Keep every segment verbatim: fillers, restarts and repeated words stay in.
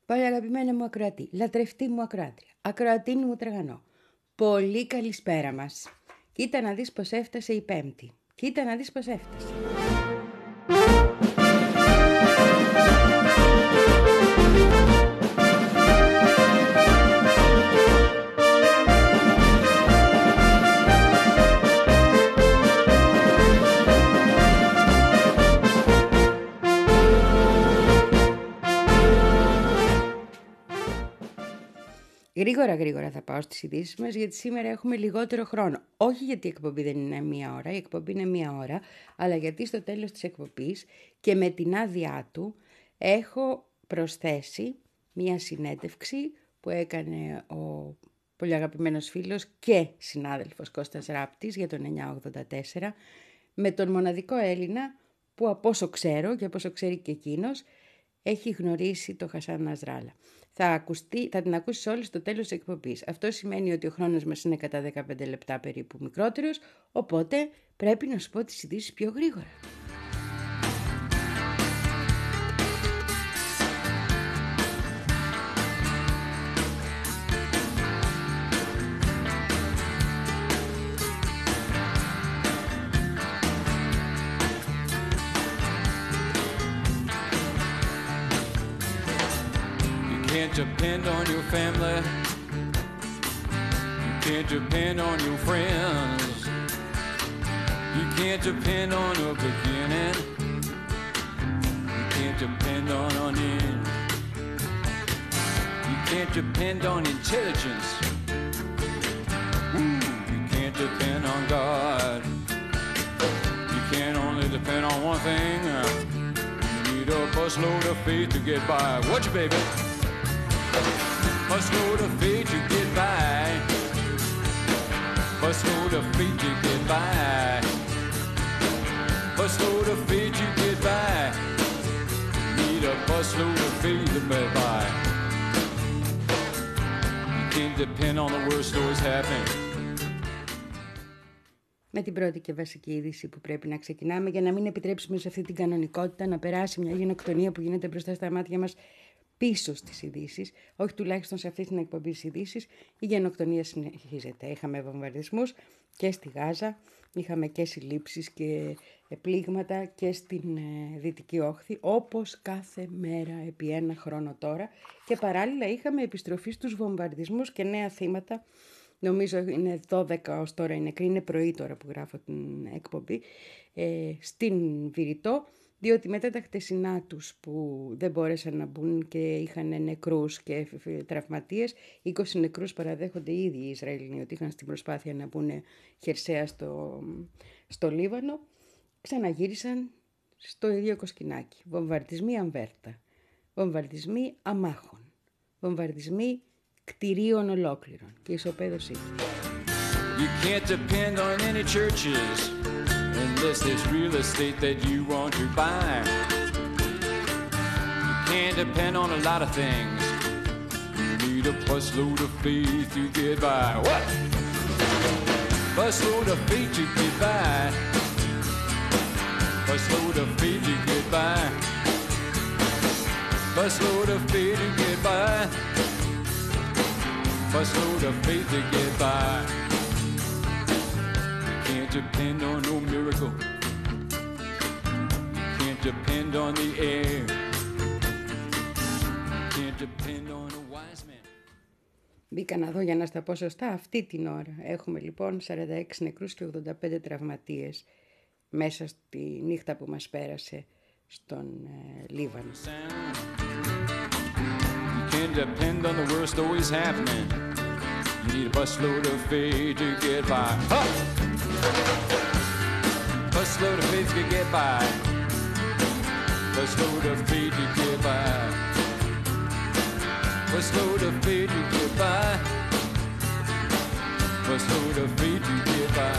Πάλι αγαπημένα μου ακροατή, λατρευτή μου ακροάτρια, ακροατίνη μου τραγανό. Πολύ καλησπέρα μας. Κοίτα να δεις πως έφτασε η Πέμπτη. Κοίτα να δεις πως έφτασε. Γρήγορα γρήγορα θα πάω στις ειδήσεις μας, γιατί σήμερα έχουμε λιγότερο χρόνο. Όχι γιατί η εκπομπή δεν είναι μία ώρα, η εκπομπή είναι μία ώρα, αλλά γιατί στο τέλος της εκπομπής και με την άδειά του έχω προσθέσει μία συνέντευξη που έκανε ο πολύ αγαπημένος φίλος και συνάδελφος Κώστας Ράπτης για τον εννιακόσια ογδόντα τέσσερα με τον μοναδικό Έλληνα που από όσο ξέρω και από όσο ξέρει και εκείνος έχει γνωρίσει το Χασάν Νασράλα. Θα, ακουστεί, θα την ακούσεις όλη στο τέλος της εκπομπής. Αυτό σημαίνει ότι ο χρόνος μας είναι κατά δεκαπέντε λεπτά περίπου μικρότερος, οπότε πρέπει να σου πω τις ειδήσεις πιο γρήγορα. Depend on your family, you can't depend on your friends, you can't depend on a beginning, you can't depend on an end, you can't depend on intelligence, ooh, you can't depend on God, you can only depend on one thing, you need a busload of faith to get by. Watch it, baby. Must go to faith to get by. Must go to faith to get by. Must go to faith to get by. Need a busload of faith to get by. You can't depend on the worst always happening. Με την πρώτη και βασική είδηση που πρέπει να ξεκινάμε, για να μην επιτρέψουμε σε αυτή την κανονικότητα να περάσει μια γενοκτονία που γίνεται μπροστά στα μάτια μας πίσω στις ειδήσεις, όχι τουλάχιστον σε αυτή την εκπομπή της ειδήσεις, η γενοκτονία συνεχίζεται. Είχαμε βομβαρδισμούς και στη Γάζα, είχαμε και συλλήψεις και πλήγματα και στην ε, Δυτική Όχθη, όπως κάθε μέρα επί ένα χρόνο τώρα, και παράλληλα είχαμε επιστροφή στους βομβαρδισμούς και νέα θύματα. Νομίζω είναι δώδεκα ως τώρα οι νεκροί, είναι πρωί τώρα που γράφω την εκπομπή, ε, στην Βηρητό, διότι μετά τα χτεσινά τους που δεν μπόρεσαν να μπουν και είχαν νεκρούς και τραυματίες, είκοσι νεκρούς παραδέχονται ήδη οι Ισραηλινοί ότι είχαν στην προσπάθεια να μπουν χερσαία στο, στο Λίβανο, ξαναγύρισαν στο ίδιο κοσκινάκι. Βομβαρδισμοί Αμβέρτα, βομβαρδισμοί αμάχων, βομβαρδισμοί κτηρίων ολόκληρων και ισοπαίδωσή τους. You can't depend on any churches unless there's real estate that you want to buy. You can't depend on a lot of things. You need a busload of faith to get by. What? Busload of faith to get by. Busload of faith to get by. Busload of faith to get by. Busload of faith to get by. Can't depend on no miracle. Can't depend on the air. Can't depend on a wise man. Μπήκα να δω για να στα πω σωστά αυτή την ώρα. Έχουμε λοιπόν σαράντα έξι νεκρούς και ογδόντα πέντε τραυματίες μέσα στη νύχτα που μας πέρασε στον ε, Λίβανο. You can't depend on the worst always happening. You need a busload of faith to get by. Huh! Busload of faith to get by. Busload of faith to get by. Busload of faith to get by. Busload of faith to get by.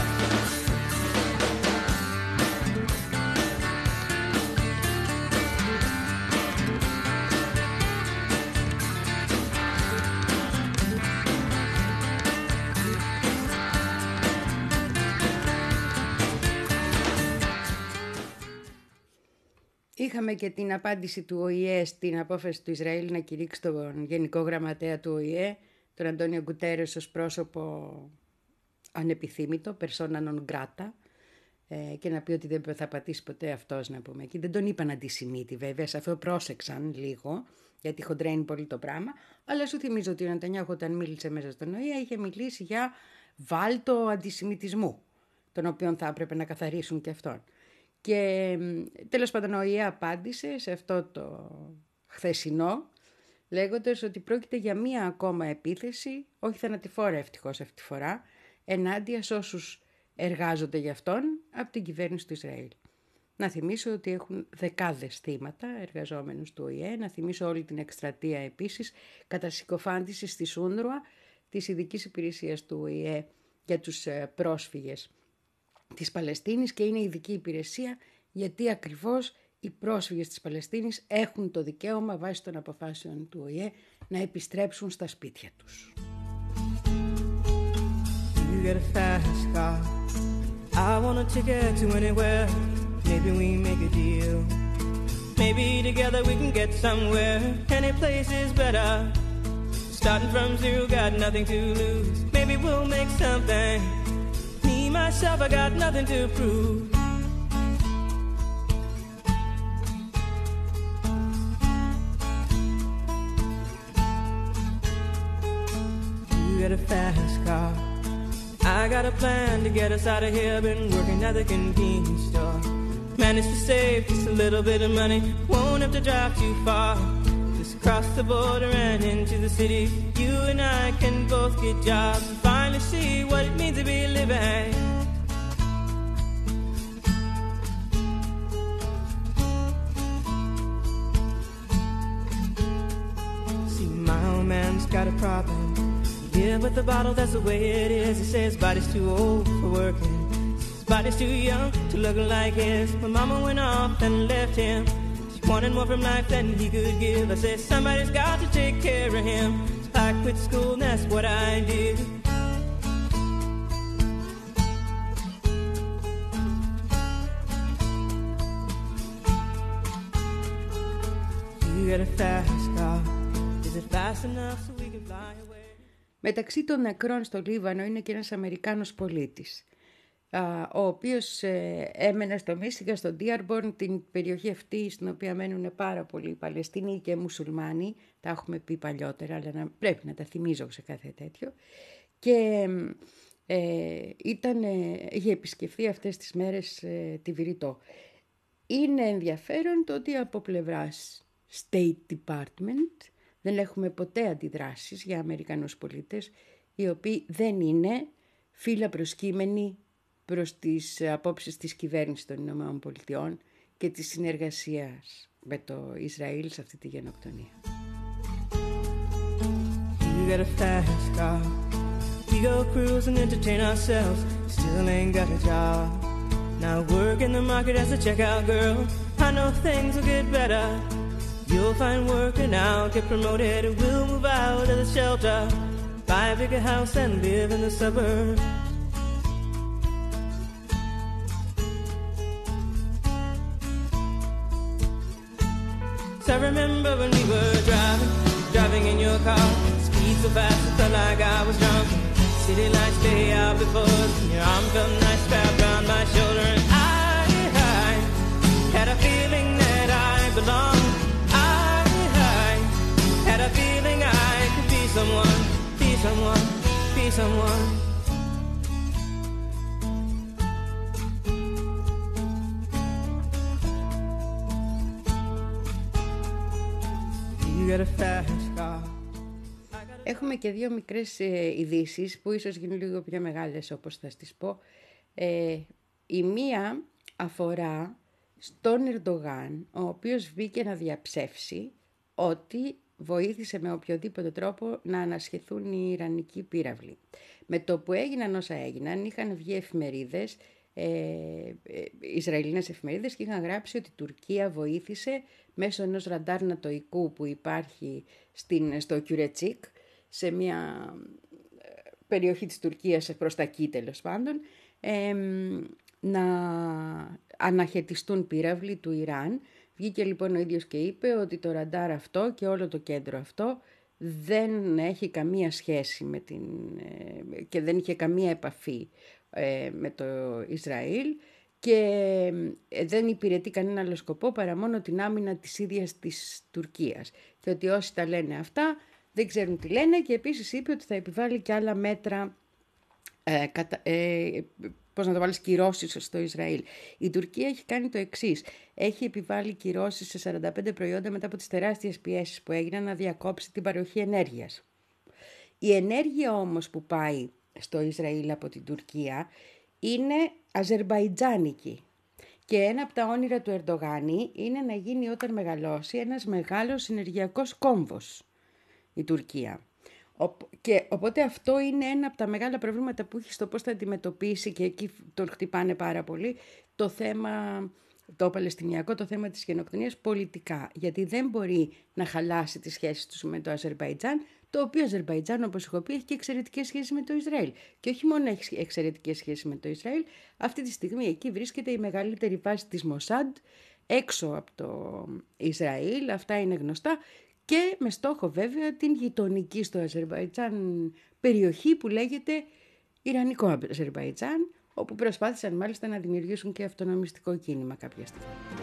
Είχαμε και την απάντηση του Ο Η Ε στην απόφαση του Ισραήλ να κηρύξει τον Γενικό Γραμματέα του Ο Η Ε, τον Αντώνιο Γκουτέρες, ως πρόσωπο ανεπιθύμητο, persona non grata, ε, και να πει ότι δεν θα πατήσει ποτέ αυτός, να πούμε. Και δεν τον είπαν αντισημίτη, βέβαια, σε αυτό πρόσεξαν λίγο, γιατί χοντρένει πολύ το πράγμα, αλλά σου θυμίζω ότι ο Νετανιάχου όταν μίλησε μέσα στον Ο Η Ε είχε μιλήσει για βάλτο αντισημιτισμού, τον οποίο θα έπρεπε να καθαρίσουν και αυτόν. Και τέλος πάντων ο Ο Η Ε απάντησε σε αυτό το χθεσινό, λέγοντας ότι πρόκειται για μία ακόμα επίθεση, όχι θανατηφόρα ευτυχώς αυτή τη φορά, ενάντια σε όσους εργάζονται για αυτόν από την κυβέρνηση του Ισραήλ. Να θυμίσω ότι έχουν δεκάδες θύματα εργαζόμενους του Ο Η Ε, να θυμίσω όλη την εκστρατεία επίσης κατά συκοφάντηση στη Σούνρουα της ειδικής υπηρεσίας του Ο Η Ε για τους πρόσφυγες της Παλαιστίνης, και είναι ειδική υπηρεσία γιατί ακριβώς οι πρόσφυγες της Παλαιστίνης έχουν το δικαίωμα βάσει των αποφάσεων του Ο Η Ε να επιστρέψουν στα σπίτια τους. You get a fast car. I want a ticket to anywhere. Maybe we make a deal. Maybe together we can get somewhere. Any place is better. Starting from zero, got nothing to lose. Maybe we'll make something. Me, myself, I got nothing to prove. You get a fast car. I got a plan to get us out of here. Been working at the convenience store. Managed to save just a little bit of money. Won't have to drive too far. Just cross the border and into the city. You and I can both get jobs and finally see what it means to be living. See, my old man's got a problem. Yeah, but the bottle, that's the way it is. He says his body's too old for working. His body's too young to look like his. My mama went off and left him. She wanted more from life than he could give. I said, somebody's got to take care of him. So I quit school and that's what I did. You got a fast car. Is it fast enough so we can fly away? Μεταξύ των νεκρών στο Λίβανο είναι και ένας Αμερικάνος πολίτης, ο οποίος έμενε στο Μίσιγαν, στο Ντίαρμπορν, την περιοχή αυτή στην οποία μένουν πάρα πολλοί Παλαιστίνοι και Μουσουλμάνοι. Τα έχουμε πει παλιότερα, αλλά να, πρέπει να τα θυμίζω σε κάθε τέτοιο. Και ε, ήταν, είχε επισκεφθεί αυτές τις μέρες ε, τη Βηρητό. Είναι ενδιαφέρον το ότι από πλευράς State Department δεν έχουμε ποτέ αντιδράσεις για Αμερικανούς πολίτες, οι οποίοι δεν είναι φύλλα προσκύμενοι προς τις απόψεις της κυβέρνησης των Ηνωμένων Πολιτειών και της συνεργασίας με το Ισραήλ σε αυτή τη γενοκτονία. You got a fast car. We go cruise and entertain ourselves. Still ain't got a job. Now work in the market as a checkout girl. I know things will get better. You'll find work and I'll get promoted. We'll move out of the shelter, buy a bigger house and live in the suburbs. So I remember when we were driving, driving in your car. Speed so fast it felt like I was drunk. City lights lay out before us, and your arm felt nice wrapped around my shoulder. And I, I had a feeling that I belonged. Had a feeling I could be someone, be someone, be someone. You got a fast car. Έχουμε και δύο μικρές ε, ειδήσεις που ίσως γίνουν λίγο πιο μεγάλες, όπως θα στις πω. Ε, η μία αφορά στον Ερντογάν, ο οποίος βγήκε να διαψεύσει ότι βοήθησε με οποιοδήποτε τρόπο να ανασχεθούν οι Ιρανικοί πύραυλοι. Με το που έγιναν όσα έγιναν, είχαν βγει εφημερίδες, ε, ε, Ισραηλινές εφημερίδες, και είχαν γράψει ότι η Τουρκία βοήθησε μέσω ενός ραντάρ νατοϊκού που υπάρχει στην, στο Κιουρετσίκ, σε μια περιοχή της Τουρκίας προς τα εκεί τέλος πάντων, ε, να αναχαιτιστούν πύραυλοι του Ιράν. Βγήκε λοιπόν ο ίδιος και είπε ότι το ραντάρ αυτό και όλο το κέντρο αυτό δεν έχει καμία σχέση με την, και δεν είχε καμία επαφή με το Ισραήλ και δεν υπηρετεί κανένα άλλο σκοπό παρά μόνο την άμυνα της ίδιας της Τουρκίας. Και ότι όσοι τα λένε αυτά δεν ξέρουν τι λένε, και επίσης είπε ότι θα επιβάλλει και άλλα μέτρα, ε, κατα, ε, πώς να το βάλεις, κυρώσεις στο Ισραήλ. Η Τουρκία έχει κάνει το εξής. Έχει επιβάλει κυρώσεις σε σαράντα πέντε προϊόντα μετά από τις τεράστιες πιέσεις που έγιναν να διακόψει την παροχή ενέργειας. Η ενέργεια όμως που πάει στο Ισραήλ από την Τουρκία είναι αζερμπαϊτζάνικη. Και ένα από τα όνειρα του Ερντογάνη είναι να γίνει όταν μεγαλώσει ένας μεγάλος ενεργειακός κόμβος η Τουρκία. Και οπότε αυτό είναι ένα από τα μεγάλα προβλήματα που έχει στο πώς θα αντιμετωπίσει, και εκεί τον χτυπάνε πάρα πολύ, το θέμα, το παλαιστινιακό, το θέμα της γενοκτονίας πολιτικά. Γιατί δεν μπορεί να χαλάσει τις σχέσεις τους με το Αζερμπαϊτζάν, το οποίο Αζερμπαϊτζάν, όπως έχω πει, έχει και εξαιρετικές σχέσεις με το Ισραήλ. Και όχι μόνο έχει εξαιρετικές σχέσεις με το Ισραήλ, αυτή τη στιγμή εκεί βρίσκεται η μεγαλύτερη βάση της Μοσάντ έξω από το Ισραήλ, αυτά είναι γνωστά, και με στόχο βέβαια την γειτονική στο Αζερμπαϊτζάν περιοχή που λέγεται Ιρανικό Αζερμπαϊτζάν, όπου προσπάθησαν μάλιστα να δημιουργήσουν και αυτονομιστικό κίνημα κάποια στιγμή.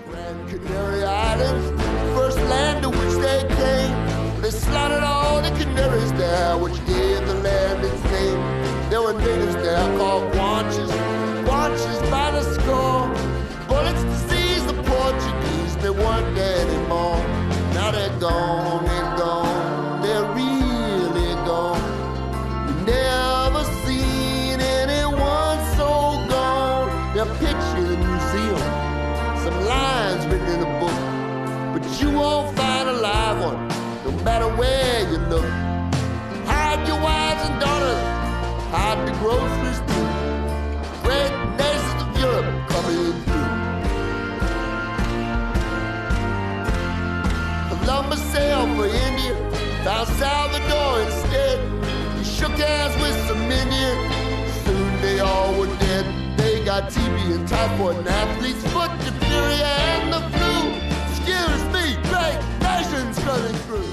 Now they're gone, they're gone, they're really gone. Never seen anyone so gone. They're pictured in a museum, some lines written in a book, but you won't find a live one, no matter where you look. Hide your wives and daughters, hide the groceries too. Great nations of Europe coming through. Columbus sailed for India, found Salvador instead. He shook hands with some Indians, soon they all were dead. They got T B and typhoid and athlete's foot, diphtheria and the flu. Excuse me, great nations running through.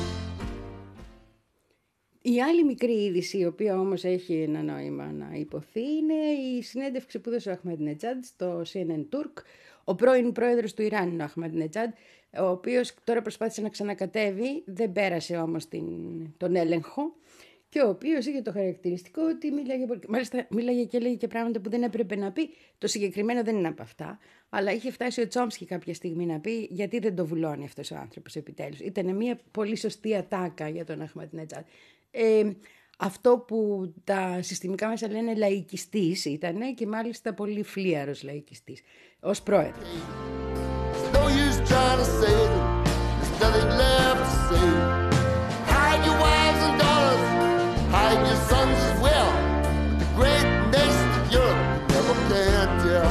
Η άλλη μικρή είδηση, η οποία όμως έχει ένα νόημα να υποθεί, είναι η συνέντευξη που έδωσε ο Αχμαντινετζάντ στο σι εν εν Turk. Ο πρώην πρόεδρος του Ιράν είναι ο Αχμαντινετζάντ, ο οποίος τώρα προσπάθησε να ξανακατέβει, δεν πέρασε όμως την, τον έλεγχο, και ο οποίος είχε το χαρακτηριστικό ότι μίλαγε, μάλιστα μίλαγε και έλεγε και πράγματα που δεν έπρεπε να πει. Το συγκεκριμένο δεν είναι από αυτά, αλλά είχε φτάσει ο Τσόμσκι κάποια στιγμή να πει γιατί δεν το βουλώνει αυτός ο άνθρωπος επιτέλους. Ήταν μια πολύ σωστή ατάκα για τον Αχμαντινετζάντ. Ε, αυτό που τα συστημικά μέσα λένε λαϊκιστής ήταν, και μάλιστα πολύ φλίαρος λαϊκιστής ως πρόεδρος. No use trying to save them, there's nothing left to save. Hide your wives and daughters, hide your sons as well. But the great nations of Europe never can tell.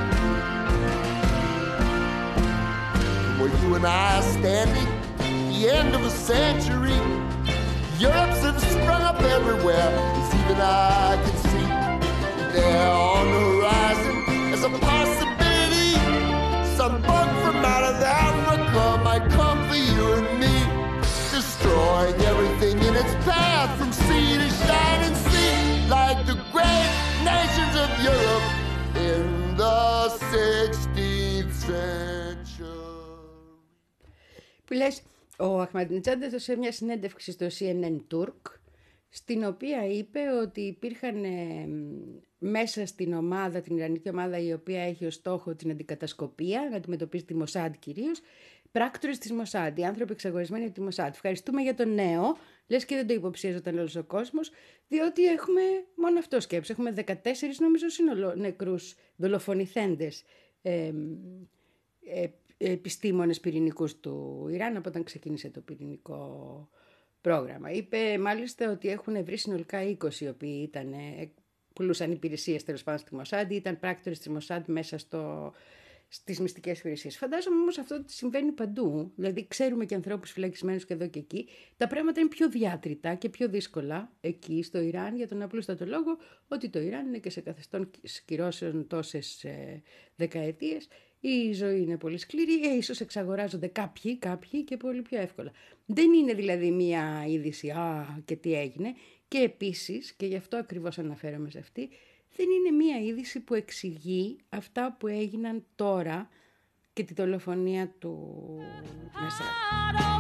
From where you and I are standing, the end of a century, Europe's have sprung up everywhere, as even I can see. There on the horizon is a possibility, some bug from out of Africa might come for you and me, destroying everything in its path from sea to shining sea, like the great nations of Europe in the sixteenth century. Που λες, ο Αχμαντινετζάντ έδωσε μια συνέντευξη στο σι εν εν Turk, στην οποία είπε ότι υπήρχαν ε, μέσα στην ομάδα, την Ιρανική ομάδα, η οποία έχει ως στόχο την αντικατασκοπία, να αντιμετωπίσει τη Μοσάντ κυρίως, πράκτορες της Μοσάντ, οι άνθρωποι εξαγορισμένοι από τη Μοσάντ. Ευχαριστούμε για το νέο, λες και δεν το υποψίαζονταν όλος ο κόσμος, διότι έχουμε μόνο αυτό σκέψη. Έχουμε δεκατέσσερις νομίζω σύνολο νεκρούς δολοφονηθέντες ε, ε, επιστήμονες πυρηνικούς του Ιράν από όταν ξεκίνησε το πυρηνικό πρόγραμμα. Είπε μάλιστα ότι έχουν βρει συνολικά είκοσι οι οποίοι ήταν, πουλούσαν υπηρεσίες τέλος πάντων στη Μοσάντ, ήταν πράκτορες της Μοσάντ μέσα στο, στις μυστικές υπηρεσίες. Φαντάζομαι όμως αυτό ότι συμβαίνει παντού, δηλαδή ξέρουμε και ανθρώπους φυλακισμένους και εδώ και εκεί. Τα πράγματα είναι πιο διάτρητα και πιο δύσκολα εκεί στο Ιράν, για τον απλούστατο λόγο ότι το Ιράν είναι και σε καθεστώς κυρώσεων τόσες ε, δεκαετίες. η ζωή είναι πολύ σκληρή, ε, ίσως εξαγοράζονται κάποιοι, κάποιοι και πολύ πιο εύκολα. Δεν είναι δηλαδή μία είδηση, α, και τι έγινε. Και επίσης, και γι' αυτό ακριβώς αναφέρομαι σε αυτή, δεν είναι μία είδηση που εξηγεί αυτά που έγιναν τώρα και τη δολοφονία του Νασράλα.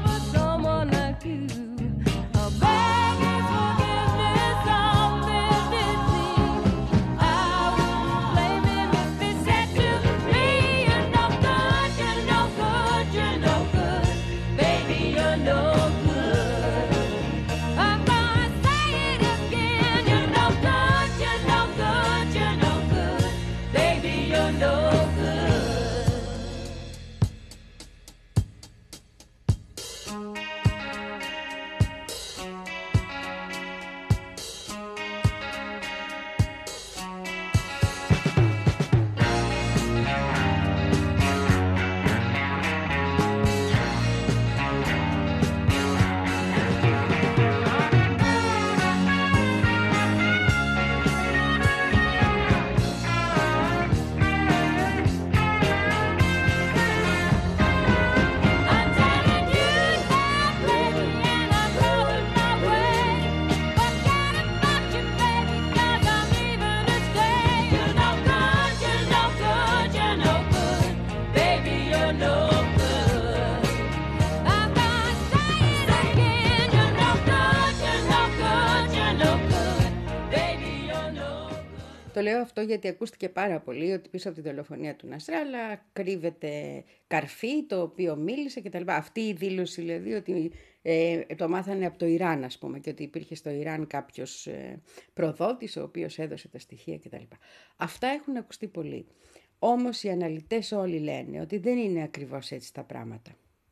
Το λέω αυτό γιατί ακούστηκε πάρα πολύ ότι πίσω από τη δολοφονία του Νασράλα κρύβεται καρφί το οποίο μίλησε κτλ. Αυτή η δήλωση δηλαδή ότι ε, το μάθανε από το Ιράν, ας πούμε, και ότι υπήρχε στο Ιράν κάποιος ε, προδότης ο οποίος έδωσε τα στοιχεία κτλ. Αυτά έχουν ακουστεί πολύ. Όμως οι αναλυτές όλοι λένε ότι δεν είναι ακριβώς έτσι τα πράγματα.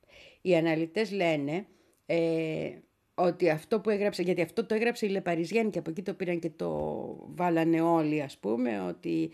Οι αναλυτές λένε ε, ότι αυτό που έγραψε, γιατί αυτό το έγραψε η Le Parisien και από εκεί το πήραν και το βάλανε όλοι, ας πούμε, ότι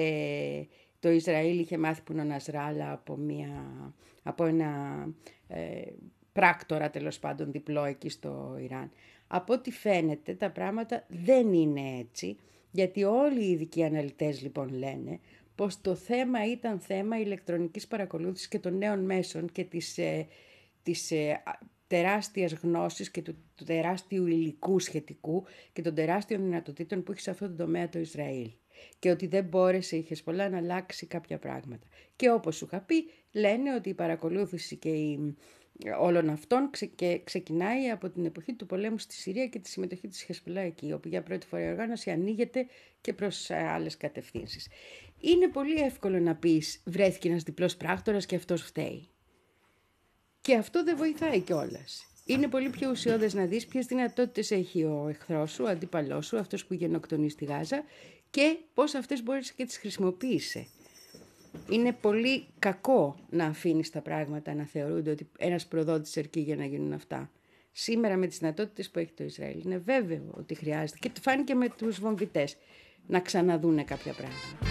ε, το Ισραήλ είχε μάθει που είναι ο Νασράλα από, μια, από ένα ε, πράκτορα τέλος πάντων διπλό εκεί στο Ιράν. Από ό,τι φαίνεται τα πράγματα δεν είναι έτσι, γιατί όλοι οι ειδικοί αναλυτές λοιπόν λένε πως το θέμα ήταν θέμα ηλεκτρονικής παρακολούθησης και των νέων μέσων και της, ε, της ε, τεράστιας γνώσης και του, του τεράστιου υλικού σχετικού και των τεράστιων δυνατοτήτων που έχει σε αυτό το τομέα το Ισραήλ. Και ότι δεν μπόρεσε η Χεσπολά να αλλάξει κάποια πράγματα. Και όπως σου είχα πει, λένε ότι η παρακολούθηση και η, όλων αυτών ξε, και ξεκινάει από την εποχή του πολέμου στη Συρία και τη συμμετοχή της Χεσπολά εκεί, όπου για πρώτη φορά η οργάνωση ανοίγεται και προς άλλες κατευθύνσεις. Είναι πολύ εύκολο να πεις βρέθηκε ένας διπλός πράκτορας και αυτός φταίει. Και αυτό δεν βοηθάει κιόλας. Είναι πολύ πιο ουσιώδες να δεις ποιες δυνατότητες έχει ο εχθρός σου, ο αντίπαλός σου, αυτός που γενοκτονεί στη Γάζα και πώς αυτές μπορείς και τις χρησιμοποίησε. Είναι πολύ κακό να αφήνεις τα πράγματα να θεωρούνται ότι ένας προδότης αρκεί για να γίνουν αυτά. Σήμερα με τις δυνατότητες που έχει το Ισραήλ είναι βέβαιο ότι χρειάζεται, και το φάνηκε με τους βομβιτές, να ξαναδούνε κάποια πράγματα.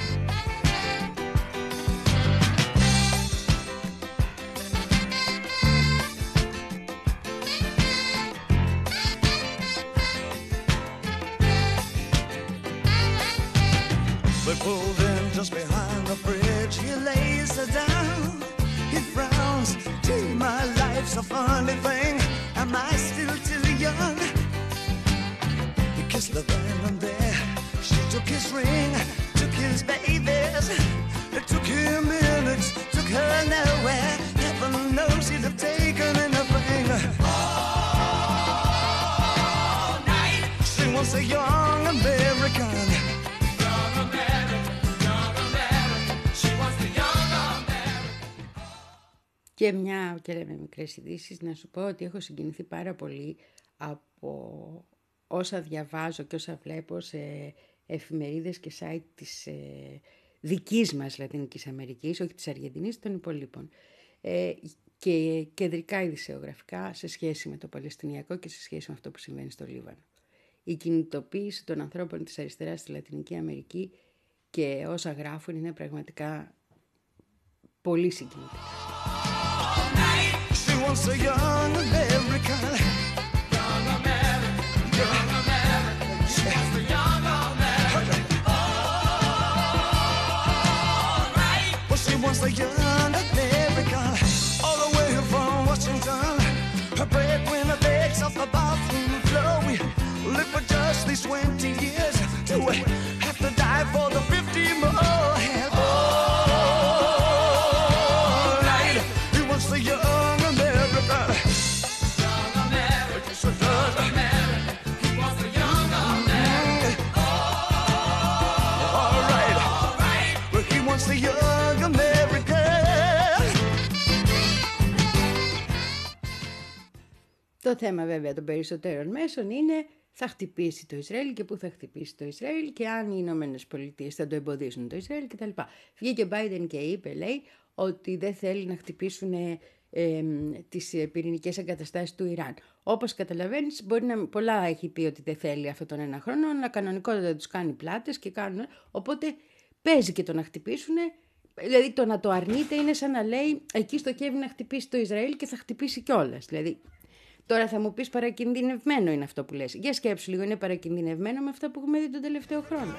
They pulled in just behind the bridge. He lays her down. He frowns. Gee, my life's a funny thing. Am I still too young? He kissed the venom there. She took his ring, took his babies. It took him minutes, took her nowhere. Heaven knows he'd have taken anything. All night. She was a young American. Και μια και λέμε μικρές ειδήσεις, να σου πω ότι έχω συγκινηθεί πάρα πολύ από όσα διαβάζω και όσα βλέπω σε εφημερίδες και site της ε, δικής μας Λατινικής Αμερικής, όχι της Αργεντινής, των υπολείπων. Ε, και κεντρικά ειδησεογραφικά σε σχέση με το Παλαιστινιακό και σε σχέση με αυτό που συμβαίνει στο Λίβανο. Η κινητοποίηση των ανθρώπων της αριστεράς στη Λατινική Αμερική και όσα γράφουν είναι πραγματικά πολύ συγκινητικά. Once a young American, young American, young American, she was a young American. All right, well she was a young Το θέμα βέβαια των περισσότερων μέσων είναι θα χτυπήσει το Ισραήλ και πού θα χτυπήσει το Ισραήλ και αν οι Ηνωμένες Πολιτείες θα το εμποδίσουν το Ισραήλ κτλ. Βγήκε ο Biden και είπε, λέει, ότι δεν θέλει να χτυπήσουν ε, ε, τις πυρηνικές εγκαταστάσεις του Ιράν. Όπως καταλαβαίνεις, μπορεί να, πολλά έχει πει ότι δεν θέλει αυτόν τον ένα χρόνο, αλλά κανονικότατα τους κάνει πλάτες και κάνουν, οπότε παίζει και το να χτυπήσουν. Δηλαδή το να το αρνείται είναι σαν να λέει εκεί στοχεύει να χτυπήσει το Ισραήλ και θα χτυπήσει κιόλας. Δηλαδή, τώρα θα μου πεις παρακινδυνευμένο είναι αυτό που λες. Για σκέψου λίγο, είναι παρακινδυνευμένο με αυτά που έχουμε δει τον τελευταίο χρόνο.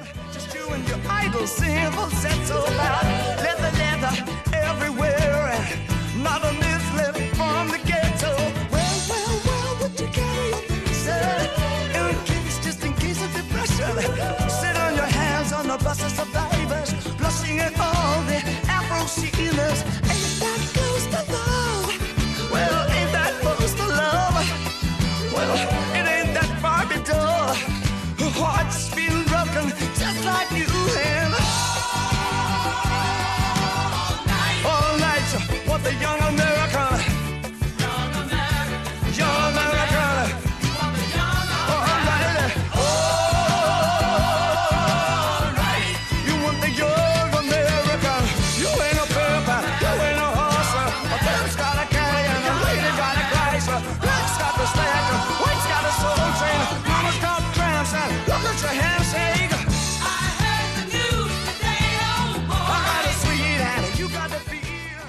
Hearts been broken just like you have. All night, what the young American, young American, young American, all night, all right. You want the young American? You ain't a pimp, you ain't a horse. A pimp's got a carry and a lady got a glass. Black's got the stack, white's got a soul train. Mama's got tramps and look at your handshake. I heard the news today, oh boy. I got a sweetheart, you got the feel.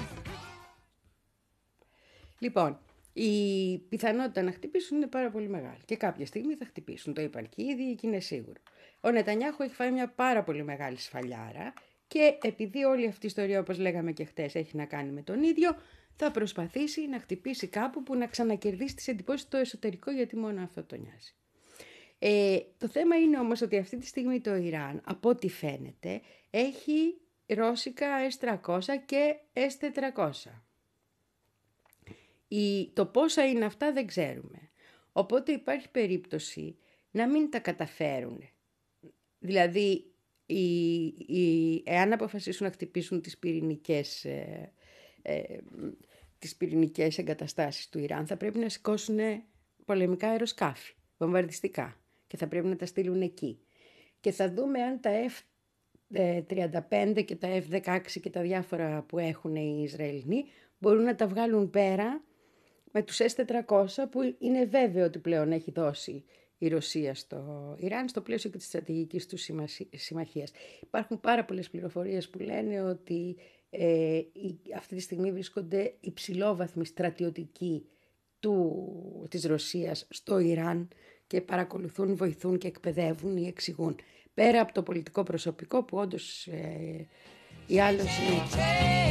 Λοιπόν, η πιθανότητα να χτυπήσουν είναι πάρα πολύ μεγάλη και κάποια στιγμή θα χτυπήσουν. Το είπαν και ήδη και είναι σίγουρο. Ο Νετανιάχου έχει φάει μια πάρα πολύ μεγάλη σφαλιάρα και επειδή όλη αυτή η ιστορία, όπως λέγαμε και χτες, έχει να κάνει με τον ίδιο, θα προσπαθήσει να χτυπήσει κάπου που να ξανακερδίσει τις εντυπώσεις στο εσωτερικό, γιατί μόνο αυτό τον νοιάζει. Ε, το θέμα είναι όμως ότι αυτή τη στιγμή το Ιράν, από ό,τι φαίνεται, έχει ρώσικα ες τριακόσια και ες τετρακόσια. Η, το πόσα είναι αυτά δεν ξέρουμε. Οπότε υπάρχει περίπτωση να μην τα καταφέρουν. Δηλαδή, οι, οι, εάν αποφασίσουν να χτυπήσουν τις πυρηνικές, ε, ε, τις πυρηνικές εγκαταστάσεις του Ιράν, θα πρέπει να σηκώσουν πολεμικά αεροσκάφη, βομβαρδιστικά, και θα πρέπει να τα στείλουν εκεί. Και θα δούμε αν τα εφ τριάντα πέντε και τα εφ δεκαέξι και τα διάφορα που έχουν οι Ισραηλινοί μπορούν να τα βγάλουν πέρα με τους ες τετρακόσια που είναι βέβαιο ότι πλέον έχει δώσει η Ρωσία στο Ιράν στο πλαίσιο και της στρατηγικής του συμμαχίας. Υπάρχουν πάρα πολλές πληροφορίες που λένε ότι ε, η, αυτή τη στιγμή βρίσκονται υψηλόβαθμοι στρατιωτικοί του, της Ρωσίας στο Ιράν και παρακολουθούν, βοηθούν και εκπαιδεύουν ή εξηγούν. Πέρα από το πολιτικό προσωπικό που όντως ε, οι άλλοι είναι...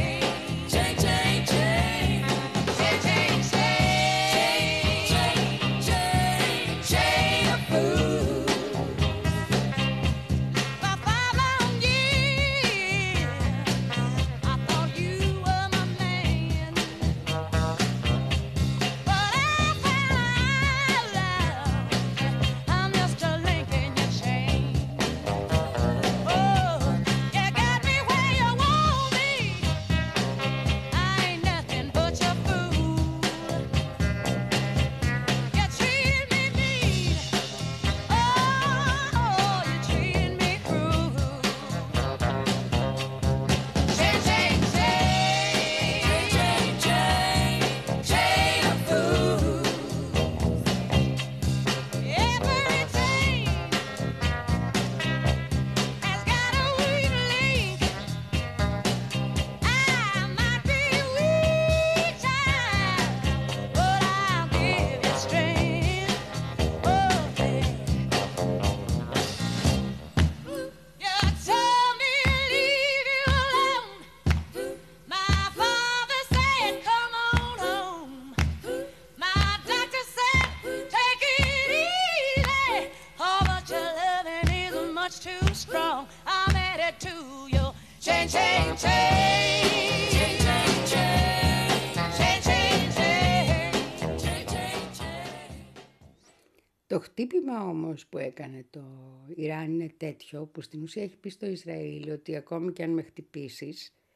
Το χτύπημα όμως που έκανε το Ιράν είναι τέτοιο που στην ουσία έχει πει στο Ισραήλ ότι ακόμη και αν με χτυπήσεις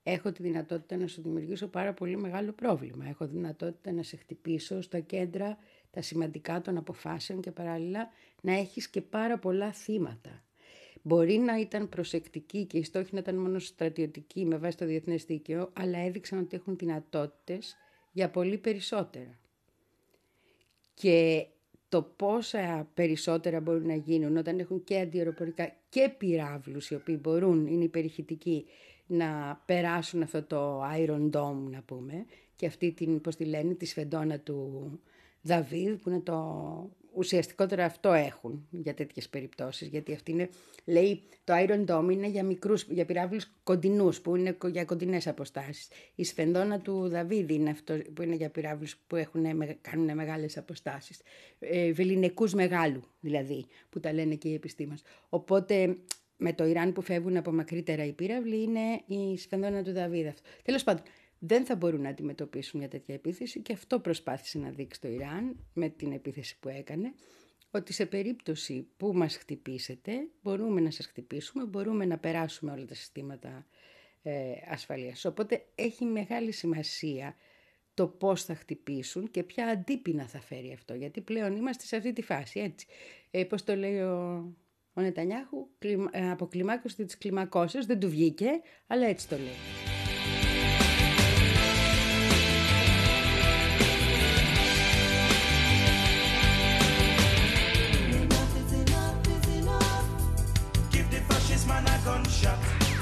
έχω τη δυνατότητα να σου δημιουργήσω πάρα πολύ μεγάλο πρόβλημα. Έχω δυνατότητα να σε χτυπήσω στα κέντρα τα σημαντικά των αποφάσεων και παράλληλα να έχεις και πάρα πολλά θύματα. Μπορεί να ήταν προσεκτικοί και οι στόχοι να ήταν μόνο στρατιωτικοί με βάση το διεθνές δίκαιο, αλλά έδειξαν ότι έχουν δυνατότητες για πολύ περισσότερα. Και το πόσα περισσότερα μπορούν να γίνουν όταν έχουν και αντιαεροπορικά και πυράβλους, οι οποίοι μπορούν, είναι υπερηχητικοί, να περάσουν αυτό το Iron Dome, να πούμε, και αυτή την, πώς τη λένε, τη σφεντόνα του Δαβίδ, που είναι το... Ουσιαστικότερα αυτό έχουν για τέτοιες περιπτώσεις, γιατί αυτή είναι, λέει, το Iron Dome είναι για μικρούς, για πυράβλους κοντινούς, που είναι για κοντινές αποστάσεις. Η σφενδόνα του Δαβίδη είναι αυτό που είναι για πυράβλους που έχουν, κάνουν μεγάλες αποστάσεις. Ε, βεληνικούς μεγάλου, δηλαδή, που τα λένε και οι επιστήμονες. Οπότε, με το Ιράν που φεύγουν από μακρύτερα οι πύραυλοι, είναι η σφενδόνα του Δαβίδη. Τέλος πάντων, δεν θα μπορούν να αντιμετωπίσουν μια τέτοια επίθεση και αυτό προσπάθησε να δείξει το Ιράν με την επίθεση που έκανε, ότι σε περίπτωση που μας χτυπήσετε μπορούμε να σας χτυπήσουμε, μπορούμε να περάσουμε όλα τα συστήματα ε, ασφαλείας. Οπότε έχει μεγάλη σημασία το πώς θα χτυπήσουν και ποια αντίπεινα θα φέρει αυτό, γιατί πλέον είμαστε σε αυτή τη φάση, έτσι. Ε, πώς το λέει ο, ο Νετανιάχου, κλιμα, ε, αποκλιμάκωση της κλιμακώσεως, δεν του βγήκε, αλλά έτσι το λέει. Man a gunshot.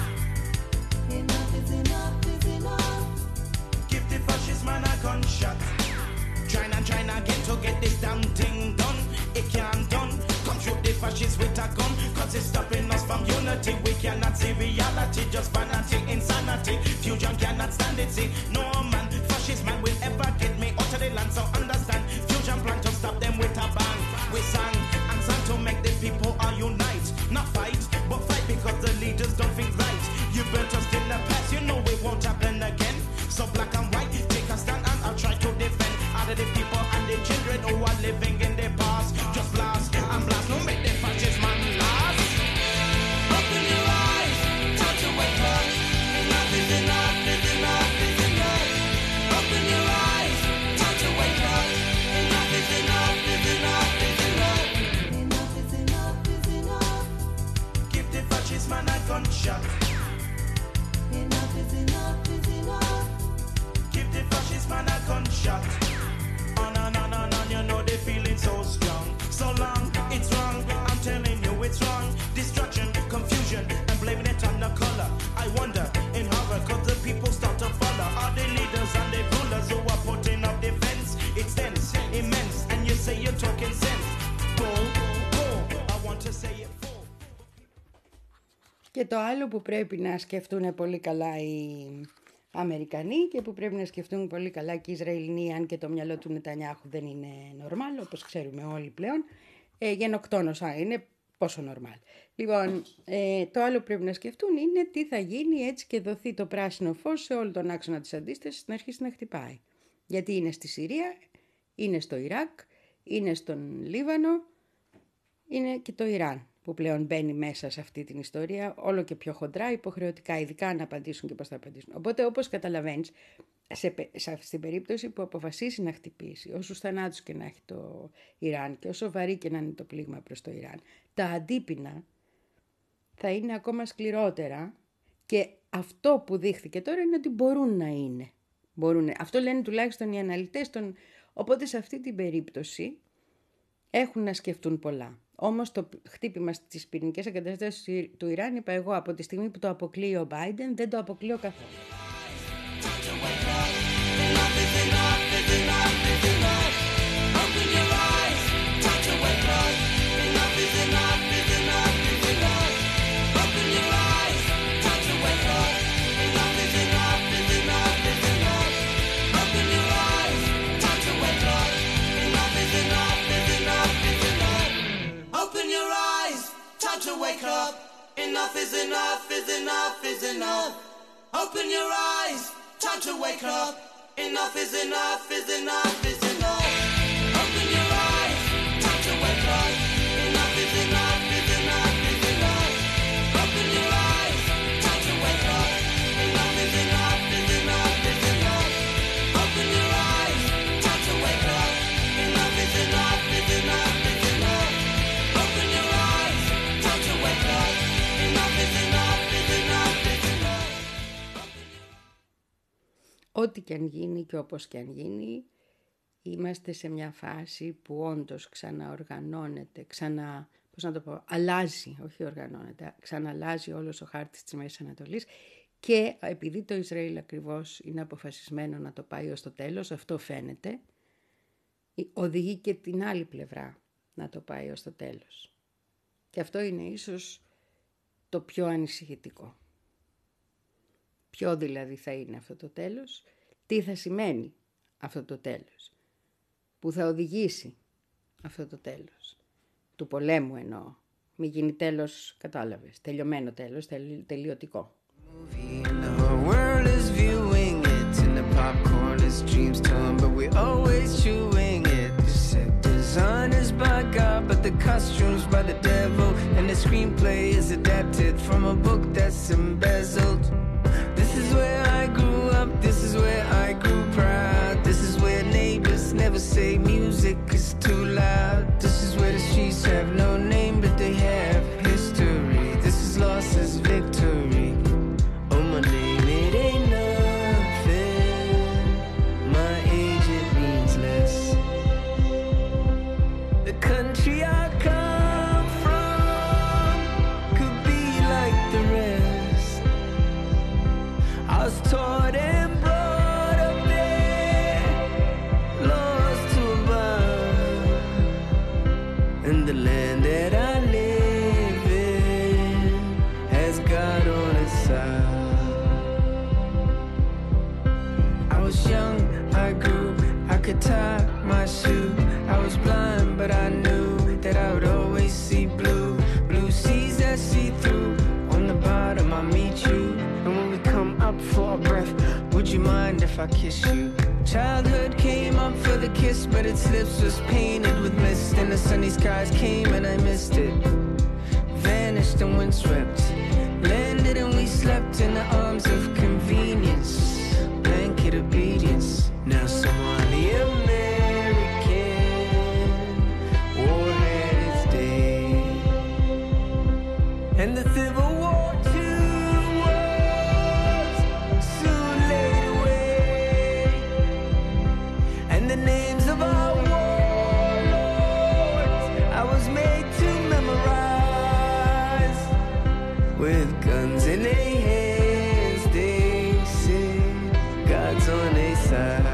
Enough is enough is enough. Give the fascist man a gunshot. Trying and trying again to get this damn thing done. It can't done. Come shoot the fascists with a gun, cause it's stopping us from unity. We cannot see reality, just vanity, insanity. Fusion cannot stand it, see. No man, fascist man will ever get me out of the land. So understand, fusion plan to stop them with a bang. We sang and sang to make the people all unite. Not fight, but fight because the leaders don't think right. You better still the past, you know it won't happen again. So black and white, take a stand and I'll try to defend all of the people and the children who are living in the past. Just blast and blast, no make the fascist man last. Open your eyes, time to wake up. Enough is enough, is enough, is enough. Open your eyes, time to wake up. Enough is enough, is enough, is enough. Enough is enough, is enough. Give the fascist man a gunshot. Enough is enough, is enough. Give the fascist man a gunshot. On and on and on, you know they feeling so strong. So long, it's wrong, I'm telling you it's wrong. Destruction, confusion, and blaming it on the color. I wonder, in horror, could the people start to follow? Are the leaders and the rulers who are putting up defense? It's dense, immense, and you say you're talking sense. Go, go, I want to say it full. Και το άλλο που πρέπει να σκεφτούν πολύ καλά οι Αμερικανοί και που πρέπει να σκεφτούν πολύ καλά και οι Ισραηλινοί, αν και το μυαλό του Νετανιάχου δεν είναι νορμάλ, όπως ξέρουμε όλοι πλέον, ε, γενοκτόνος είναι πόσο νορμάλ. Λοιπόν, ε, το άλλο που πρέπει να σκεφτούν είναι τι θα γίνει έτσι και δοθεί το πράσινο φως σε όλο τον άξονα της αντίστασης να αρχίσει να χτυπάει. Γιατί είναι στη Συρία, είναι στο Ιράκ, είναι στον Λίβανο, είναι και το Ιράν που πλέον μπαίνει μέσα σε αυτή την ιστορία όλο και πιο χοντρά, υποχρεωτικά, ειδικά να απαντήσουν και πώς θα απαντήσουν. Οπότε, όπως καταλαβαίνεις, σε, σε αυτή την περίπτωση που αποφασίσει να χτυπήσει, όσους θανάτους και να έχει το Ιράν και όσο βαρύ και να είναι το πλήγμα προς το Ιράν, τα αντίπεινα θα είναι ακόμα σκληρότερα και αυτό που δείχθηκε τώρα είναι ότι μπορούν να είναι. Μπορούν. Αυτό λένε τουλάχιστον οι αναλυτές. Των... Οπότε, σε αυτή την περίπτωση έχουν να σκεφτούν πολλά. Όμως το χτύπημα στις πυρηνικές εγκαταστάσεις του Ιράν, είπα εγώ, από τη στιγμή που το αποκλείει ο Biden, δεν το αποκλείω καθόλου. To wake up, enough is enough, is enough, is enough. Open your eyes, time to wake up. Enough is enough, is enough, is enough. Open your eyes, time to wake up. Enough is enough, is enough, is enough. Open your eyes, time to wake up. Enough is enough. ό,τι και αν γίνει και όπως και αν γίνει, είμαστε σε μια φάση που όντως ξαναοργανώνεται, ξανα, πώς να το πω, αλλάζει, όχι οργανώνεται, ξαναλλάζει όλος ο χάρτης της Μέσης Ανατολής και επειδή το Ισραήλ ακριβώς είναι αποφασισμένο να το πάει ως το τέλος, αυτό φαίνεται, οδηγεί και την άλλη πλευρά να το πάει ως το τέλος. Και αυτό είναι ίσως το πιο ανησυχητικό. Ποιο δηλαδή θα είναι αυτό το τέλος, τι θα σημαίνει αυτό το τέλος, που θα οδηγήσει αυτό το τέλος, του πολέμου εννοώ, μη γίνει τέλος, κατάλαβες, τελειωμένο τέλος, τελ, τελειωτικό. Designers by God, but the costumes by the devil, and the screenplay is adapted from a book that's embezzled. This is where I grew up, this is where I grew proud. This is where neighbors never say music is too loud. This is where the streets have no name, but they have history. This is lost as victory. Oh, my name, it ain't nothing. My age, it means less. The country I come from could be like the rest. I was taught and brought up there, lost to above. And the land that I live in has God on its side. I was young, I grew, I could tie my shoe. I was blind, but I knew that I would always see blue. Blue seas that see through. On the bottom I meet you. And when we come up for a breath, would you mind if I kiss you? Childhood came up for the kiss, but its lips was painted with mist. And the sunny skies came and I missed it. Vanished and windswept. Landed and we slept in the arms of convenience. Blanket obedience. Now someone the American war had its day. And the Civil War too was soon laid away. And the names of our warlords I was made to memorize. With guns in their hands they said God's on their side.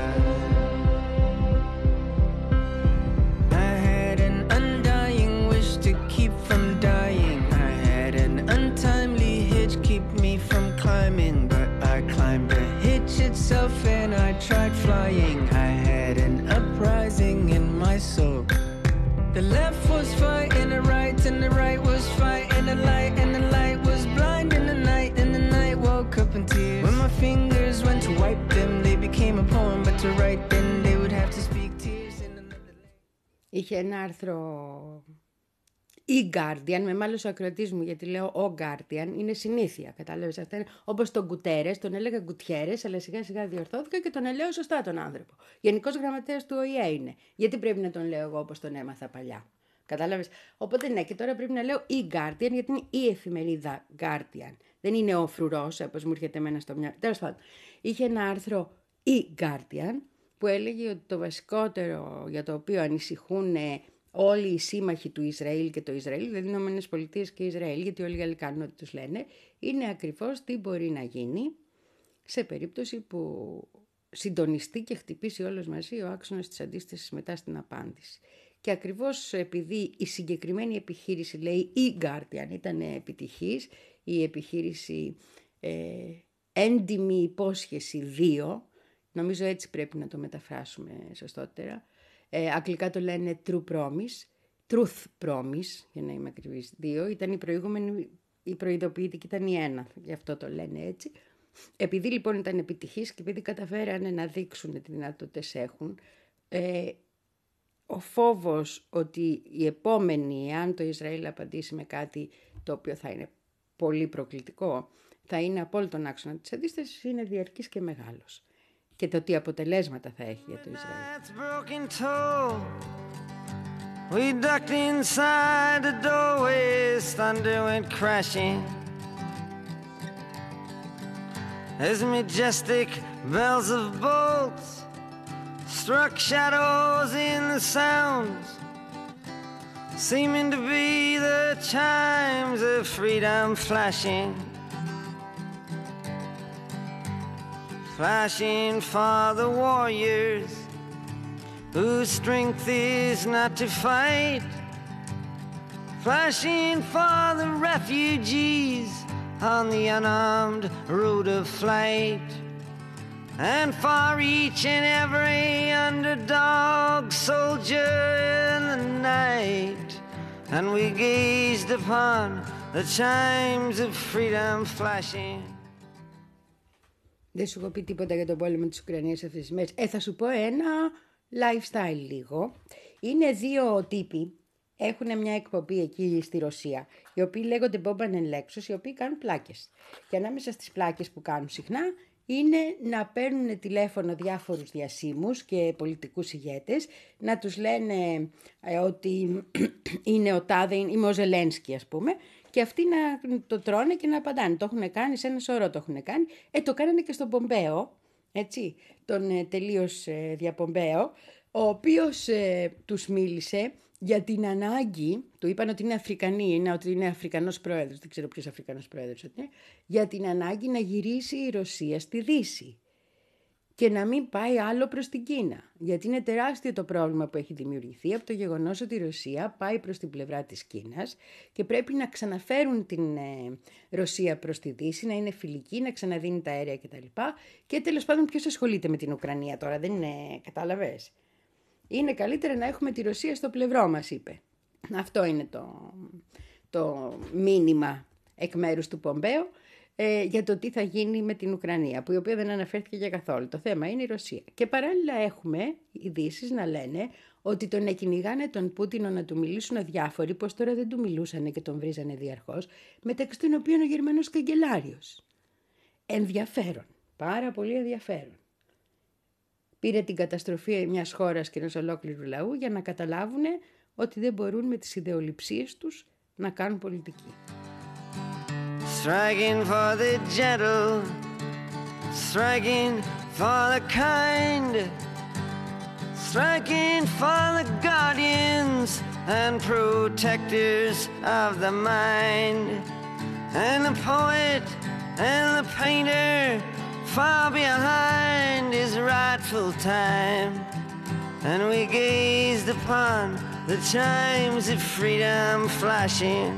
I had an undying wish to keep from dying. I had an untimely hitch keep me from climbing, but I climbed the hitch itself and I tried flying. I had an uprising in my soul. The left was fighting the right and the right was fighting the light, and the light was blind in the night, and the night woke up in tears. When my fingers went to wipe them, they became a poem, but to write them they would have to speak tears in another language. Είχε ένα άρθρο η Guardian, με μάλλον ο ακροατής μου γιατί λέω ο Guardian, είναι συνήθεια, κατάλαβες, αυτά είναι όπως τον Κουτέρες, τον έλεγα Γκουτιέρες, αλλά σιγά σιγά διορθώθηκα και τον λέω σωστά τον άνθρωπο. Γενικός γραμματέας του Ο Η Ε είναι. Γιατί πρέπει να τον λέω εγώ όπως τον έμαθα παλιά. Κατάλαβες. Οπότε ναι, και τώρα πρέπει να λέω η Guardian, γιατί είναι η εφημερίδα Guardian. Δεν είναι ο φρουρός, όπως μου έρχεται εμένα στο μυαλό. Τέλος πάντων, είχε ένα άρθρο η Guardian που έλεγε ότι το βασικότερο για το οποίο ανησυχούν όλοι οι σύμμαχοι του Ισραήλ και το Ισραήλ, δηλαδή οι Ηνωμένες Πολιτείες και Ισραήλ, γιατί όλοι οι άλλοι κάνουν ό,τι τους λένε, είναι ακριβώς τι μπορεί να γίνει σε περίπτωση που συντονιστεί και χτυπήσει όλος μαζί ο άξονας της αντίστασης μετά στην απάντηση. Και ακριβώς επειδή η συγκεκριμένη επιχείρηση, λέει η Guardian, ήταν επιτυχής, η επιχείρηση ε, έντιμη υπόσχεση δύο, νομίζω έτσι πρέπει να το μεταφράσουμε σωστότερα, ε, αγγλικά το λένε true promise, truth promise, για να είμαι ακριβής, δύο, ήταν η προηγούμενη, η προειδοποιητική ήταν η ένα, γι' αυτό το λένε έτσι. Επειδή λοιπόν ήταν επιτυχής και επειδή καταφέρανε να δείξουν τι δυνατότητες έχουν, ε, ο φόβος ότι η επόμενη, αν το Ισραήλ απαντήσει με κάτι το οποίο θα είναι πολύ προκλητικό, θα είναι από όλο τον άξονα της αντίστασης, είναι διαρκής και μεγάλος. Και το τι αποτελέσματα θα έχει για το Ισραήλ. We ducked inside the doorways, thunder went crashing. As majestic bells of bolts struck shadows in the sounds, seeming to be the chimes of freedom flashing, flashing for the warriors whose strength is not to fight, flashing for the refugees on the unarmed road of flight, and for each and every underdog soldier in the night. And we gazed upon the chimes of freedom flashing. Δεν σου έχω πει τίποτα για τον πόλεμο της Ουκρανίας αυτές τις μέρες. Ε, θα σου πω ένα lifestyle λίγο. Είναι δύο τύποι, έχουν μια εκπομπή εκεί στη Ρωσία, οι οποίοι λέγονται Boban and Lexus, οι οποίοι κάνουν πλάκες. Και ανάμεσα στις πλάκες που κάνουν συχνά είναι να παίρνουν τηλέφωνο διάφορους διασύμους και πολιτικούς ηγέτες, να τους λένε ε, ότι είναι ο τάδε, είμαι ο Ζελένσκι ας πούμε, και αυτοί να το τρώνε και να απαντάνε. Το έχουν κάνει, σε ένα σωρό το έχουν κάνει. Ε, το κάνανε και στον Πομπέο, έτσι, τον ε, τελείως ε, διαπομπέο, ο οποίος ε, τους μίλησε για την ανάγκη, του είπαν ότι είναι Αφρικανοί, είναι, ότι είναι Αφρικανός πρόεδρος, δεν ξέρω ποιος Αφρικανός πρόεδρος είναι, για την ανάγκη να γυρίσει η Ρωσία στη Δύση και να μην πάει άλλο προς την Κίνα. Γιατί είναι τεράστιο το πρόβλημα που έχει δημιουργηθεί από το γεγονός ότι η Ρωσία πάει προς την πλευρά της Κίνας και πρέπει να ξαναφέρουν την ε, Ρωσία προς τη Δύση, να είναι φιλική, να ξαναδίνει τα αέρια κτλ. Και τέλος πάντων ποιος ασχολείται με την Ουκρανία τώρα, δεν είναι, κατάλαβες. Είναι καλύτερα να έχουμε τη Ρωσία στο πλευρό μας, είπε. Αυτό είναι το, το μήνυμα εκ μέρους του Πομπέο ε, για το τι θα γίνει με την Ουκρανία, που η οποία δεν αναφέρθηκε για καθόλου. Το θέμα είναι η Ρωσία. Και παράλληλα έχουμε ειδήσεις να λένε ότι τον εκυνηγάνε τον Πούτινο να του μιλήσουν αδιάφοροι, πως τώρα δεν του μιλούσανε και τον βρίζανε διαρχώς, μεταξύ των οποίων ο Γερμανός καγκελάριος. Ενδιαφέρον, πάρα πολύ ενδιαφέρον. Πήρε την καταστροφή μιας χώρας και ενός ολόκληρου λαού για να καταλάβουν ότι δεν μπορούν με τις ιδεολειψίες τους να κάνουν πολιτική. Striking for the gentle, striking for the kind, striking for the guardians and protectors of the mind, and the poet and the painter far behind his rightful time, and we gazed upon the chimes of freedom flashing.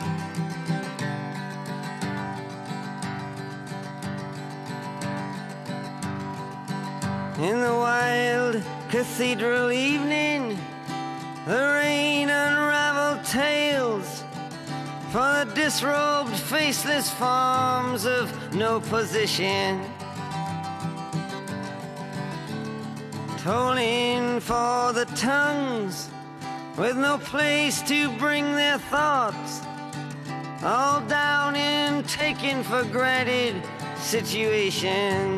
In the wild cathedral evening, the rain unraveled tales for the disrobed faceless forms of no position, tolling for the tongues with no place to bring their thoughts, all down in taken for granted situations,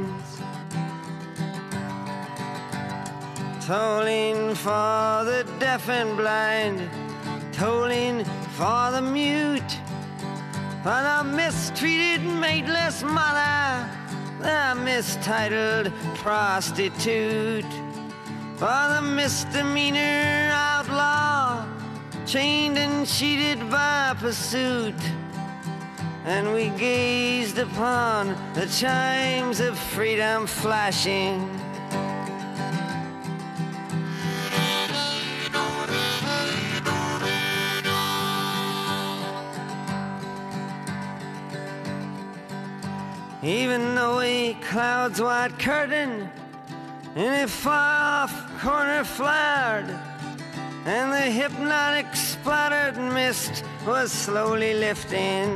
tolling for the deaf and blind, tolling for the mute, for the mistreated mateless mother, the mistitled prostitute, for the misdemeanor outlaw, chained and cheated by pursuit. And we gazed upon the chimes of freedom flashing. Even though a cloud's white curtain in a far-off corner flared, and the hypnotic splattered mist was slowly lifting,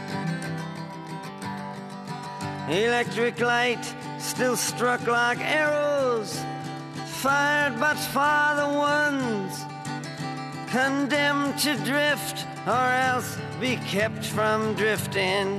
electric light still struck like arrows, fired but for the ones condemned to drift or else be kept from drifting,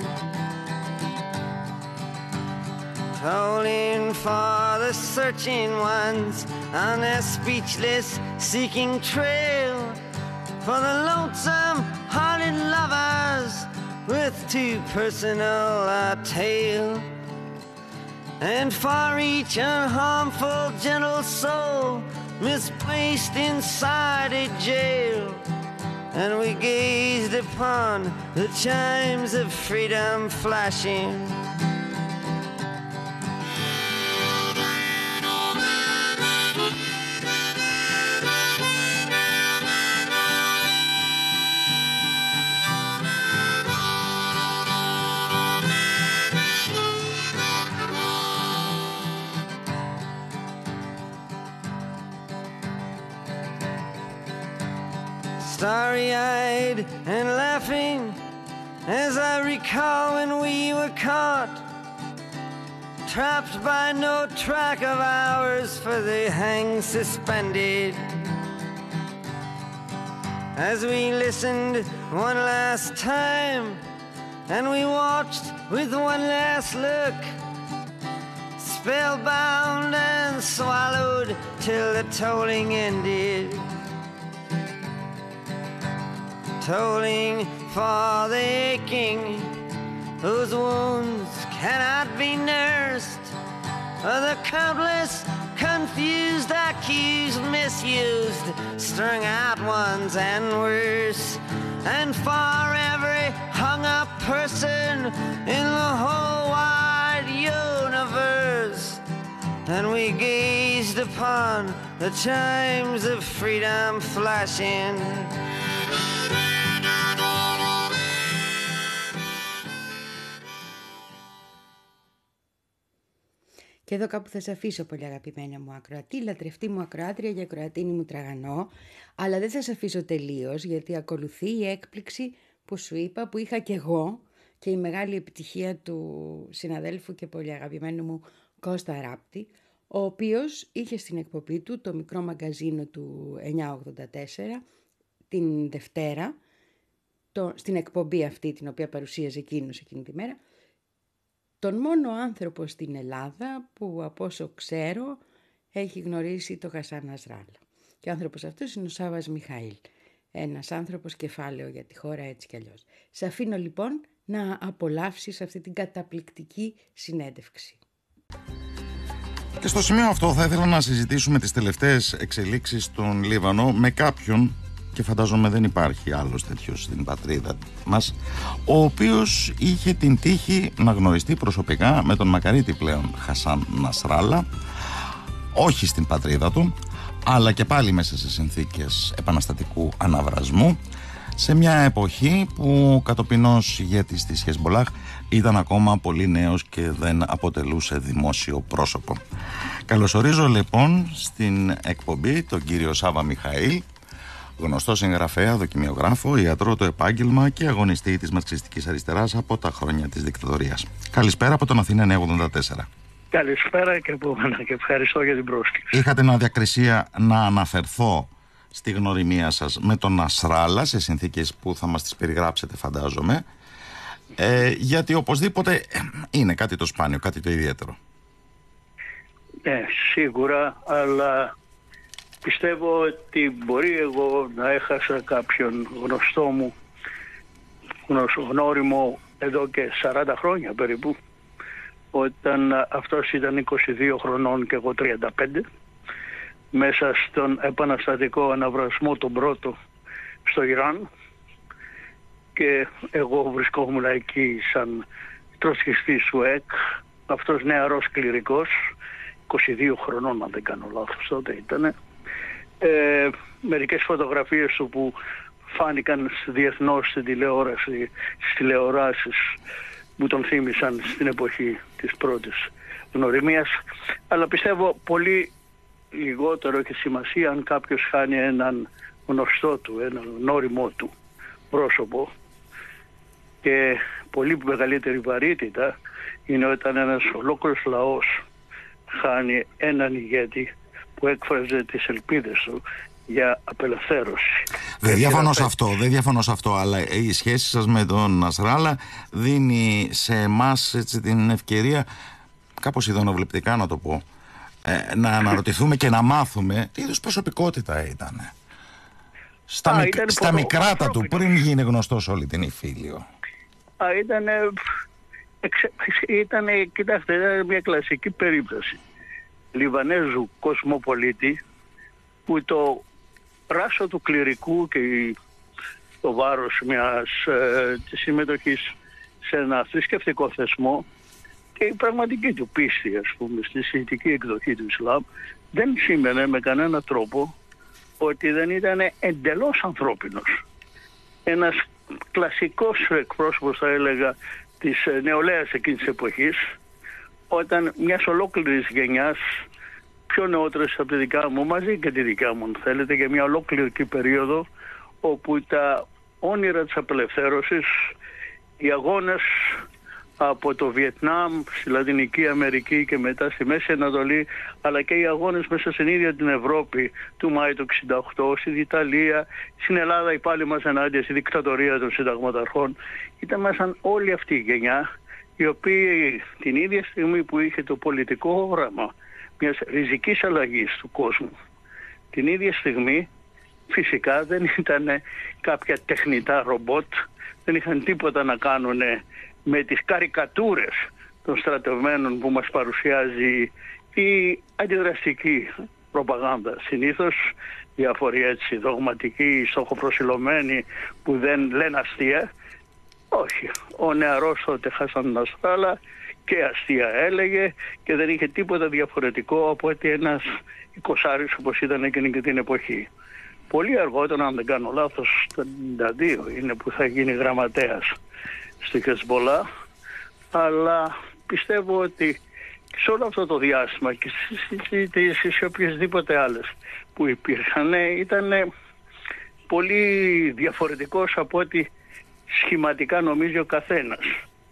tolling for the searching ones on their speechless seeking trail, for the lonesome hearted lovers with too personal a tale, and for each unharmful gentle soul misplaced inside a jail. And we gazed upon the chimes of freedom flashing. Starry-eyed and laughing as I recall when we were caught, trapped by no track of ours, for they hang suspended. As we listened one last time and we watched with one last look, spellbound and swallowed till the tolling ended. Tolling for the aching whose wounds cannot be nursed, or the countless confused, accused, misused, strung out ones and worse, and for every hung-up person in the whole wide universe. And we gazed upon the chimes of freedom flashing. Και εδώ κάπου θα σε αφήσω, πολύ αγαπημένη μου ακροατή, λατρευτή μου ακροάτρια και ακροατίνη μου τραγανό, αλλά δεν θα σε αφήσω τελείως, γιατί ακολουθεί η έκπληξη που σου είπα, που είχα κι εγώ, και η μεγάλη επιτυχία του συναδέλφου και πολύ αγαπημένου μου Κώστα Ράπτη, ο οποίος είχε στην εκπομπή του το μικρό μαγκαζίνο του εννιά ογδόντα τέσσερα την Δευτέρα, το, στην εκπομπή αυτή την οποία παρουσίαζε εκείνος εκείνη τη μέρα, τον μόνο άνθρωπο στην Ελλάδα που από όσο ξέρω έχει γνωρίσει το Χασάν Νασράλα. Και ο άνθρωπος αυτός είναι ο Σάββας Μιχαήλ. Ένας άνθρωπος κεφάλαιο για τη χώρα, έτσι κι αλλιώς. Σε αφήνω λοιπόν να απολαύσεις αυτή την καταπληκτική συνέντευξη. Και στο σημείο αυτό θα ήθελα να συζητήσουμε τις τελευταίες εξελίξεις στον Λίβανο με κάποιον, και φαντάζομαι δεν υπάρχει άλλος τέτοιος στην πατρίδα μας, ο οποίος είχε την τύχη να γνωριστεί προσωπικά με τον μακαρίτη πλέον Χασάν Νασράλα, όχι στην πατρίδα του, αλλά και πάλι μέσα σε συνθήκες επαναστατικού αναβρασμού, σε μια εποχή που κατοπινός ηγέτης της Χεσμολάχ ήταν ακόμα πολύ νέος και δεν αποτελούσε δημόσιο πρόσωπο. Καλωσορίζω λοιπόν στην εκπομπή τον κύριο Σάββα Μιχαήλ, γνωστό συγγραφέα, δοκιμιογράφο, ιατρό το επάγγελμα και αγωνιστή της μαρξιστικής αριστεράς από τα χρόνια της δικτατορίας. Καλησπέρα από τον Αθήνα εννιά ογδόντα τέσσερα. Καλησπέρα και από μένα και ευχαριστώ για την πρόσκληση. Είχατε την αδιακρισία να αναφερθώ στη γνωριμία σας με τον Νασράλα σε συνθήκες που θα μας τις περιγράψετε, φαντάζομαι, ε, γιατί οπωσδήποτε είναι κάτι το σπάνιο, κάτι το ιδιαίτερο. Ναι, σίγουρα, αλλά πιστεύω ότι μπορεί εγώ να έχασα κάποιον γνωστό μου, γνώριμο εδώ και σαράντα χρόνια περίπου, όταν αυτός ήταν είκοσι δύο χρονών και εγώ τριάντα πέντε, μέσα στον επαναστατικό αναβρασμό τον πρώτο στο Ιράν, και εγώ βρισκόμουν εκεί σαν τροτσκιστής του ΕΚ, αυτός νεαρός κληρικός, είκοσι δύο χρονών αν δεν κάνω λάθος τότε ήταν. Ε, μερικές φωτογραφίες του που φάνηκαν διεθνώς στην τηλεόραση, στις τηλεοράσεις, που τον θύμισαν στην εποχή της πρώτης γνωριμίας, αλλά πιστεύω πολύ λιγότερο έχει σημασία αν κάποιος χάνει έναν γνωστό του, έναν γνώριμό του πρόσωπο, και πολύ μεγαλύτερη βαρύτητα είναι όταν ένας ολόκληρος λαός χάνει έναν ηγέτη που έκφραζε τις ελπίδες του για απελευθέρωση. Δεν διαφωνώ σε αυτό, δεν διαφωνώ σε αυτό, αλλά η σχέση σας με τον Νασράλα δίνει σε εμάς έτσι την ευκαιρία, κάπως ειδωνοβλεπτικά να το πω, ε, να αναρωτηθούμε και να μάθουμε τι είδους προσωπικότητα ήταν. Στα, Α, μικ, ήταν στα μικράτα του, πριν γίνει γνωστός όλη την Ιφίλιο. Α, ήταν Ήταν, κοιτάξτε, ήταν μια κλασική περίπτωση Λιβανέζου κοσμοπολίτη που το ράσο του κληρικού και το βάρος μιας ε, της συμμετοχής σε ένα θρησκευτικό θεσμό και η πραγματική του πίστη, ας πούμε, στη σιητική εκδοχή του Ισλάμ δεν σήμαινε με κανένα τρόπο ότι δεν ήταν εντελώς ανθρώπινος. Ένας κλασικός εκπρόσωπος, θα έλεγα, της νεολαίας εκείνης της εποχής, όταν μιας ολόκληρης γενιάς, πιο νεότερες από τη δικιά μου, μαζί και τη δικιά μου, θέλετε, για μια ολόκληρη περίοδο, όπου τα όνειρα της απελευθέρωσης, οι αγώνες από το Βιετνάμ στη Λατινική Αμερική και μετά στη Μέση Ανατολή, αλλά και οι αγώνες μέσα στην ίδια την Ευρώπη του Μάη του εξήντα οκτώ, στην Ιταλία, στην Ελλάδα, η πάλι μας ενάντια στη δικτατορία των συνταγματαρχών, ήταν μέσα όλη αυτή η γενιά, η οποία την ίδια στιγμή που είχε το πολιτικό όραμα μιας ριζικής αλλαγής του κόσμου, την ίδια στιγμή φυσικά δεν ήταν κάποια τεχνητά ρομπότ, δεν είχαν τίποτα να κάνουν με τις καρικατούρες των στρατευμένων που μας παρουσιάζει η αντιδραστική προπαγάνδα. Συνήθως διάφοροι έτσι δογματικοί, στοχοπροσιλωμένοι που δεν λένε αστεία. Όχι, ο νεαρός τότε Χασάν Νασράλα και αστεία έλεγε και δεν είχε τίποτα διαφορετικό από ότι ένας εικοσάρης όπως ήταν εκείνη και την εποχή. Πολύ αργότερα, αν δεν κάνω λάθος, το ενενήντα δύο είναι που θα γίνει γραμματέας στη Χεσμολά, αλλά πιστεύω ότι σε όλο αυτό το διάστημα και στις συζητήσεις ή οποιασδήποτε άλλες που υπήρχαν ήταν πολύ διαφορετικός από ό,τι σχηματικά νομίζει ο καθένας.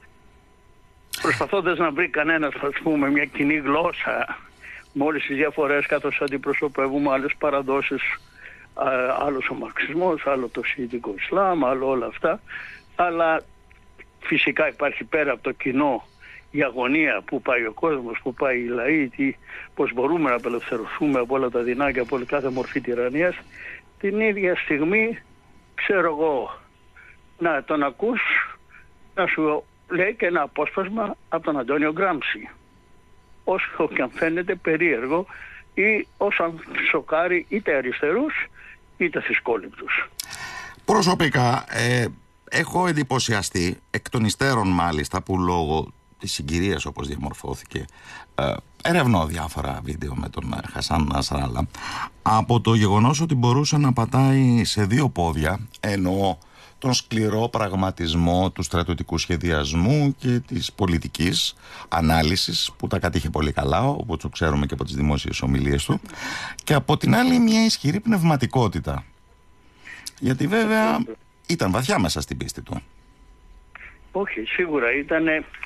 Προσπαθώντας να βρει κανένας, ας πούμε, μια κοινή γλώσσα με όλες τις διαφορές, καθώς αντιπροσωπεύουμε άλλες παραδόσεις, άλλος ο μαρξισμός, άλλο το σιητικό Ισλάμ, άλλο όλα αυτά, αλλά φυσικά υπάρχει πέρα από το κοινό η αγωνία που πάει ο κόσμος, που πάει οι λαοί, τι, πώς μπορούμε να απελευθερωθούμε από όλα τα δεινά και από όλη κάθε μορφή τυραννίας. Την ίδια στιγμή, ξέρω εγώ, να τον ακούς να σου λέει και ένα απόσπασμα από τον Αντώνιο Γκράμψη, όσο και αν φαίνεται περίεργο ή όσο αν σοκάρει είτε αριστερούς είτε θυσκόληπτους. Προσωπικά ε, έχω εντυπωσιαστεί εκ των υστέρων μάλιστα, που λόγω της συγκυρίας όπως διαμορφώθηκε ε, ερευνώ διάφορα βίντεο με τον Χασάν Νασράλα, από το γεγονός ότι μπορούσε να πατάει σε δύο πόδια, εννοώ τον σκληρό πραγματισμό του στρατιωτικού σχεδιασμού και της πολιτικής ανάλυσης που τα κατήχε πολύ καλά, όπως το ξέρουμε και από τις δημόσιες ομιλίες του, και από την άλλη μια ισχυρή πνευματικότητα, γιατί βέβαια ήταν βαθιά μέσα στην πίστη του. Όχι, σίγουρα ήταν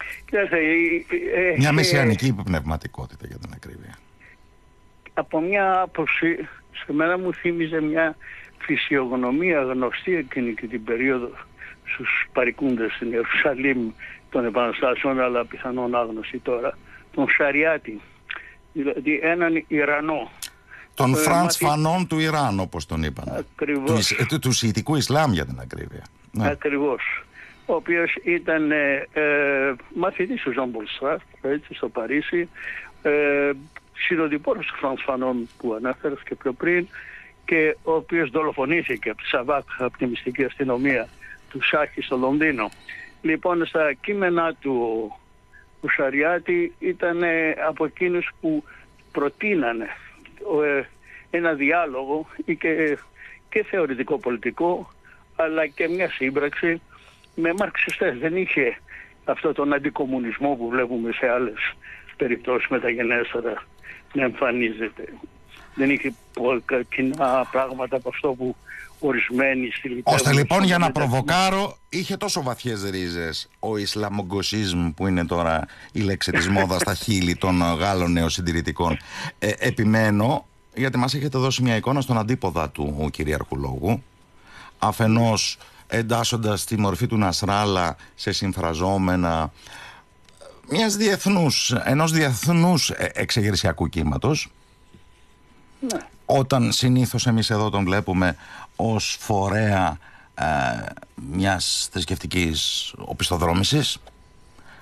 μια μεσιανική πνευματικότητα, για την ακρίβεια. Από μια άποψη σε μένα μου θύμιζε μια φυσιογνωμία γνωστή εκείνη και την περίοδο στους παρικούντες στην Ιερουσαλήμ των Επαναστάσεων, αλλά πιθανόν άγνωστη τώρα, τον Σαριάτη, δηλαδή έναν Ιρανό. Τον Φραντς Φανόν του Ιράν, όπως τον είπαν. Ακριβώς. Του, του, του Σιητικού Ισλάμ, για την ακρίβεια. Ναι. Ακριβώς. Ο οποίος ήταν ε, ε, μαθητής του Ζαν Πολ Σάρτρ, έτσι, στο Παρίσι, ε, συνοδοιπόρος του Φραντς Φανόν που ανέφερες και πιο πριν, και ο οποίος δολοφονήθηκε από τη Σαβάκ, από τη μυστική αστυνομία του Σάχη στο Λονδίνο. Λοιπόν, στα κείμενά του ο Σαριάτη ήταν από εκείνους που προτείνανε ένα διάλογο και, και θεωρητικό πολιτικό, αλλά και μια σύμπραξη με μαρξιστές. Δεν είχε αυτό τον αντικομουνισμό που βλέπουμε σε άλλες περιπτώσεις μεταγενέστερα να εμφανίζεται. Δεν είχε κοινά πράγματα από αυτό που ορισμένοι στυλιτεύουν. Ώστε λοιπόν, για να προβοκάρω, είχε τόσο βαθιές ρίζες ο Ισλαμογκοσίσμ, που είναι τώρα η λέξη της μόδας στα χείλη των Γάλλων νεοσυντηρητικών. Ε, επιμένω, γιατί μας έχετε δώσει μια εικόνα στον αντίποδα του κυρίαρχου λόγου, αφενός εντάσσοντας τη μορφή του Νασράλα σε συμφραζόμενα μιας διεθνούς, ενός διεθνούς εξεγερσιακού κύματος. Ναι. Όταν συνήθως εμείς εδώ τον βλέπουμε ως φορέα ε, μιας θρησκευτικής οπισθοδρόμησης,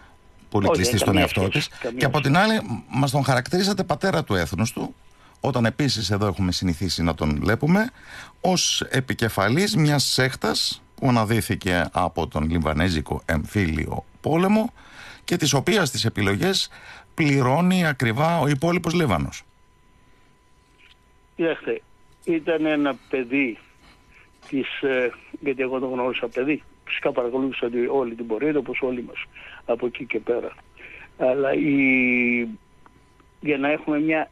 πολύ κλειστή στον εαυτό της. Και από την άλλη, μας τον χαρακτηρίζατε πατέρα του έθνους του, όταν επίσης εδώ έχουμε συνηθίσει να τον βλέπουμε ως επικεφαλής μιας σέκτας που αναδύθηκε από τον Λιβανέζικο εμφύλιο πόλεμο και της οποίας τις επιλογές πληρώνει ακριβά ο υπόλοιπος Λίβανος. Κοιτάξτε, ήταν ένα παιδί της, γιατί εγώ τον γνώρισα παιδί, φυσικά παρακολούθησα όλη την πορεία, όπως όλοι μας από εκεί και πέρα. Αλλά η, για να έχουμε μια,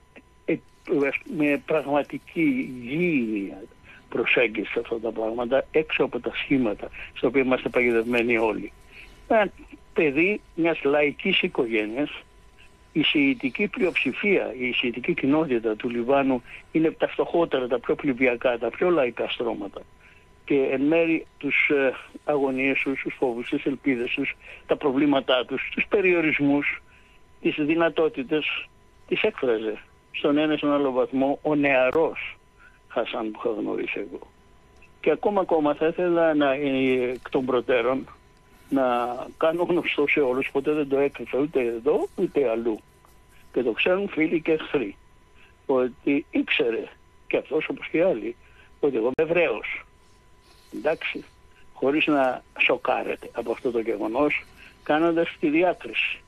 μια πραγματική υγιή προσέγγιση σε αυτά τα πράγματα, έξω από τα σχήματα στα οποία είμαστε παγιδευμένοι όλοι. Ένα παιδί μιας λαϊκής οικογένειας, η σιητική πλειοψηφία, η σιητική κοινότητα του Λιβάνου είναι τα φτωχότερα, τα πιο πληβιακά, τα πιο λαϊκά στρώματα. Και εν μέρει τους ε, αγωνίες τους, τους φόβους, τις ελπίδες τους, τα προβλήματά τους, τους περιορισμούς, τις δυνατότητες, τις έκφραζε στον ένα ή στον άλλο βαθμό ο νεαρός Χασάν που είχα γνωρίσει εγώ. Και ακόμα ακόμα θα ήθελα να, εκ των προτέρων, να κάνω γνωστό σε όλους, ποτέ δεν το έκρυφα ούτε εδώ ούτε αλλού. Και το ξέρουν φίλοι και εχθροί, ότι ήξερε και αυτός όπως και άλλοι, ότι εγώ είμαι Εβραίος. Εντάξει, χωρίς να σοκάρεται από αυτό το γεγονός, κάνοντας τη διάκριση.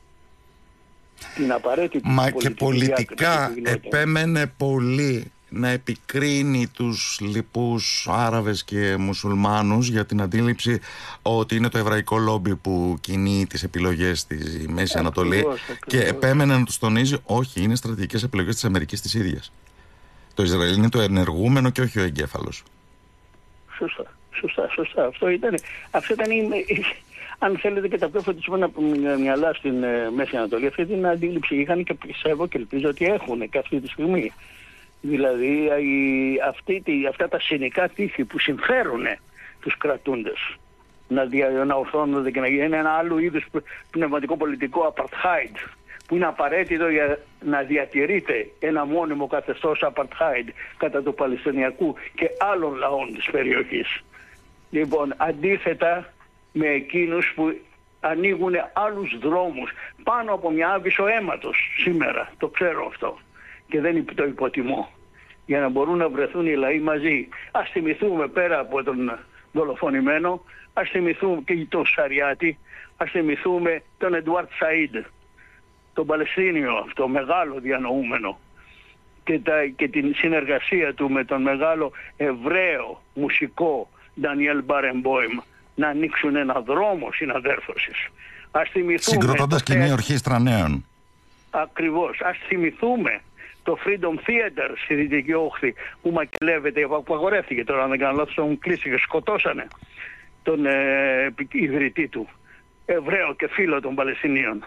Την απαραίτητη. Μα και πολιτικά επέμενε πολύ να επικρίνει τους λοιπούς Άραβες και Μουσουλμάνους για την αντίληψη ότι είναι το εβραϊκό λόμπι που κινεί τις επιλογές στη Μέση Ανατολή, ακριβώς, ακριβώς. Και επέμενε να τους τονίζει, όχι, είναι στρατηγικές επιλογές της Αμερικής της ίδιας. Το Ισραήλ είναι το ενεργούμενο και όχι ο εγκέφαλος. Σωστά, σωστά, σωστά. Αυτό ήταν, αυτό ήταν η, αν θέλετε, και τα πιο φωτισμένα μυαλά στην ε, Μέση Ανατολή. Αυτή την αντίληψη είχαν και πιστεύω και ελπίζω ότι έχουν και αυτή τη στιγμή. Δηλαδή η, αυτή, τη, αυτά τα συνικά τείχη που συμφέρουν τους κρατούντες να, δια, να ορθώνονται και να γίνει ένα άλλο είδους πνευματικό πολιτικό apartheid, που είναι απαραίτητο για να διατηρείται ένα μόνιμο καθεστώς apartheid κατά του Παλαιστινιακού και άλλων λαών της περιοχής. Λοιπόν, αντίθετα με εκείνους που ανοίγουν άλλους δρόμους πάνω από μια άβυσσο αίματος σήμερα, το ξέρω αυτό και δεν το υποτιμώ, για να μπορούν να βρεθούν οι λαοί μαζί. Ας θυμηθούμε πέρα από τον δολοφονημένο, ας θυμηθούμε και τον Σαριάτη, ας θυμηθούμε τον Εντουάρτ Σαΐντ, τον Παλαιστίνιο αυτό, μεγάλο διανοούμενο, και, τα, και την συνεργασία του με τον μεγάλο Εβραίο μουσικό Ντανιέλ Μπαρεμπόιμ να ανοίξουν ένα δρόμο συναδέρφωσης. Ας θυμηθούμε... Συγκροτώντας κοινή ορχήστρα νέων. Ακριβώς. Ας θυμηθούμε το Freedom Theater στη Δυτική Όχθη που μακελεύεται, που απαγορεύτηκε τώρα, αν δεν κάνω λάθος, τον κλείσει και σκοτώσανε τον ε, ιδρυτή του, Εβραίο και φίλο των Παλαιστινίων.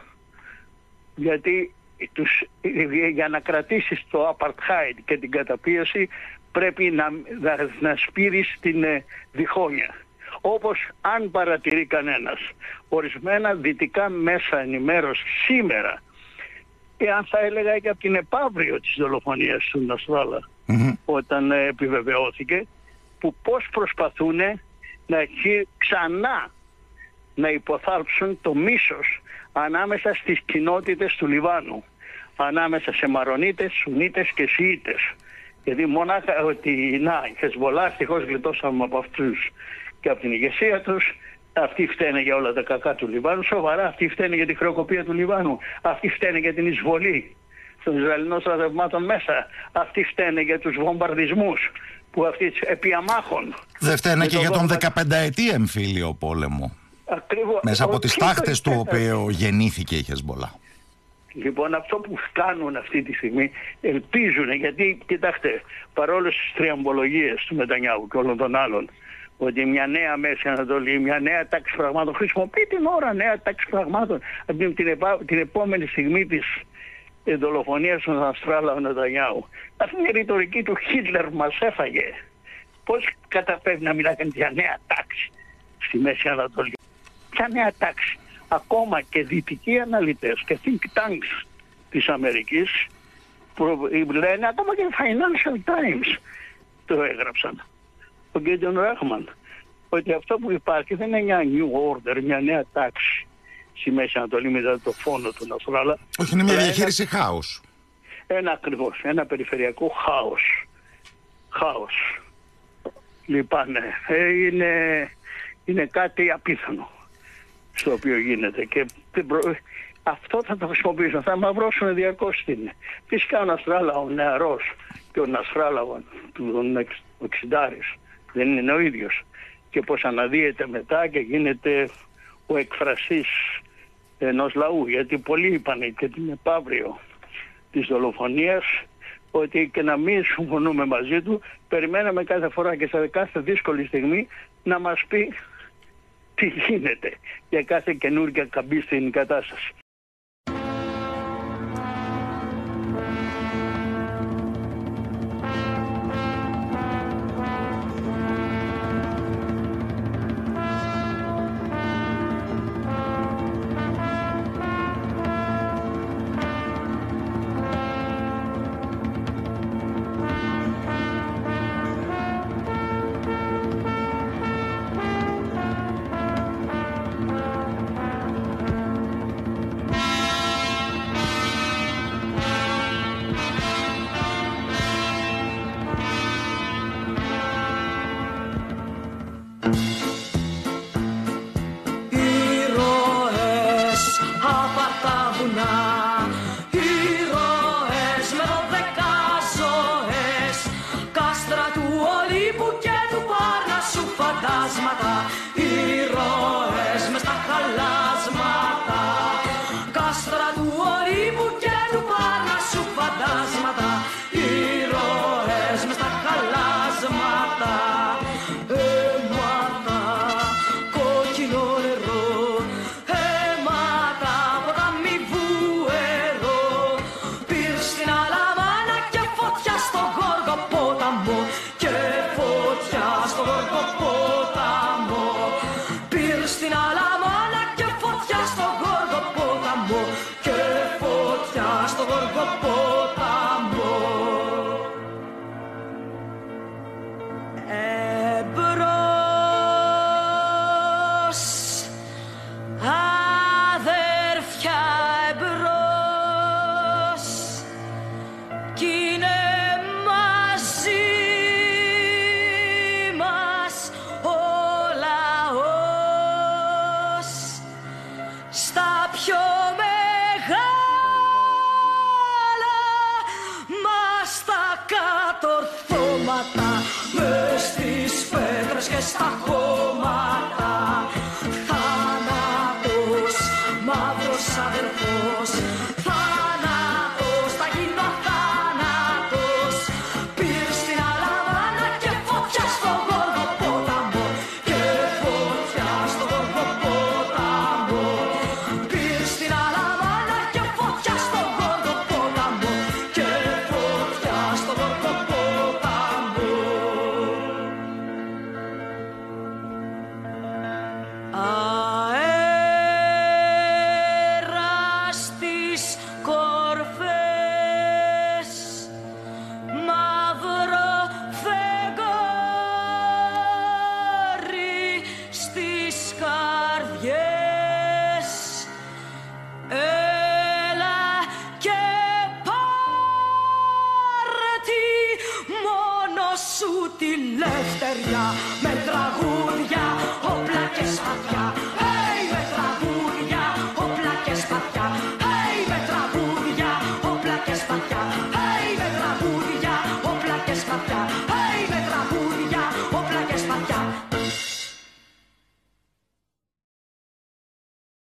Γιατί τους, για να κρατήσεις το apartheid και την καταπίεση πρέπει να, να, να σπείρεις την ε, διχόνοια. Όπως αν παρατηρεί κανένας, ορισμένα δυτικά μέσα ενημέρωση σήμερα, εάν θα έλεγα και από την επαύριο της δολοφονίας του Νασράλα, mm-hmm. όταν ε, επιβεβαιώθηκε, που πώς προσπαθούν να ξανά να υποθάλψουν το μίσος ανάμεσα στις κοινότητες του Λιβάνου, ανάμεσα σε Μαρονίτες, Σουνίτες και Σιήτες. Γιατί μονάχα ότι να, η Χεσμολά, ευτυχώς γλιτώσαμε από αυτούς και από την ηγεσία τους, αυτοί φταίνε για όλα τα κακά του Λιβάνου, σοβαρά, αυτοί φταίνε για τη χρεοκοπία του Λιβάνου, αυτοί φταίνε για την εισβολή των Ισραηλινών στρατευμάτων μέσα, αυτοί φταίνε για τους βομβαρδισμούς που αυτοί επί αμάχων. Δεν φταίνε και για τον δεκαπενταετή εμφύλιο πόλεμο. Ακριβώς. Μέσα από τις τάχτες του οποίου γεννήθηκε η Χεσμολά. Λοιπόν, αυτό που κάνουν αυτή τη στιγμή, ελπίζουν, γιατί κοιτάξτε, παρόλο στις τριαμπολογίες του Νετανιάχου και όλων των άλλων, ότι μια νέα Μέση Ανατολή, μια νέα τάξη πραγμάτων, χρησιμοποιεί την ώρα νέα τάξη πραγμάτων, την, την επόμενη στιγμή της δολοφονίας του Ναστράλα ο Νετανιάχου. Αυτή είναι η ρητορική του Χίτλερ που μας έφαγε. Πώς καταφέρει να μιλάει για νέα τάξη στη Μέση Ανατολή? Ποια νέα τάξη? Ακόμα και δυτικοί αναλυτές και think tanks της Αμερικής λένε, ακόμα και οι Financial Times το έγραψαν, ο Γκέντον Ράχμαν, ότι αυτό που υπάρχει δεν είναι μια new order, μια νέα τάξη. στη Μέση Ανατολή μετά το φόνο του Νασράλα. Όχι, είναι μια Αλλά διαχείριση ένα, χάους. Ένα ακριβώς, ένα περιφερειακό χάος. Χάος. Λυπάμαι. Ε, είναι, είναι κάτι απίθανο στο οποίο γίνεται και αυτό θα το χρησιμοποιήσουν, θα μαυρώσουν διαρκώς την. Φυσικά ο Νασράλα ο νεαρός και ο Νασράλα του εξηντάρης δεν είναι ο ίδιος και πως αναδύεται μετά και γίνεται ο εκφραστής ενός λαού, γιατί πολλοί είπαν και την επαύριο της δολοφονίας ότι και να μην συμφωνούμε μαζί του, περιμέναμε κάθε φορά και σε κάθε δύσκολη στιγμή να μας πει τι γίνεται για κάθε καινούργια καμπή στην κατάσταση.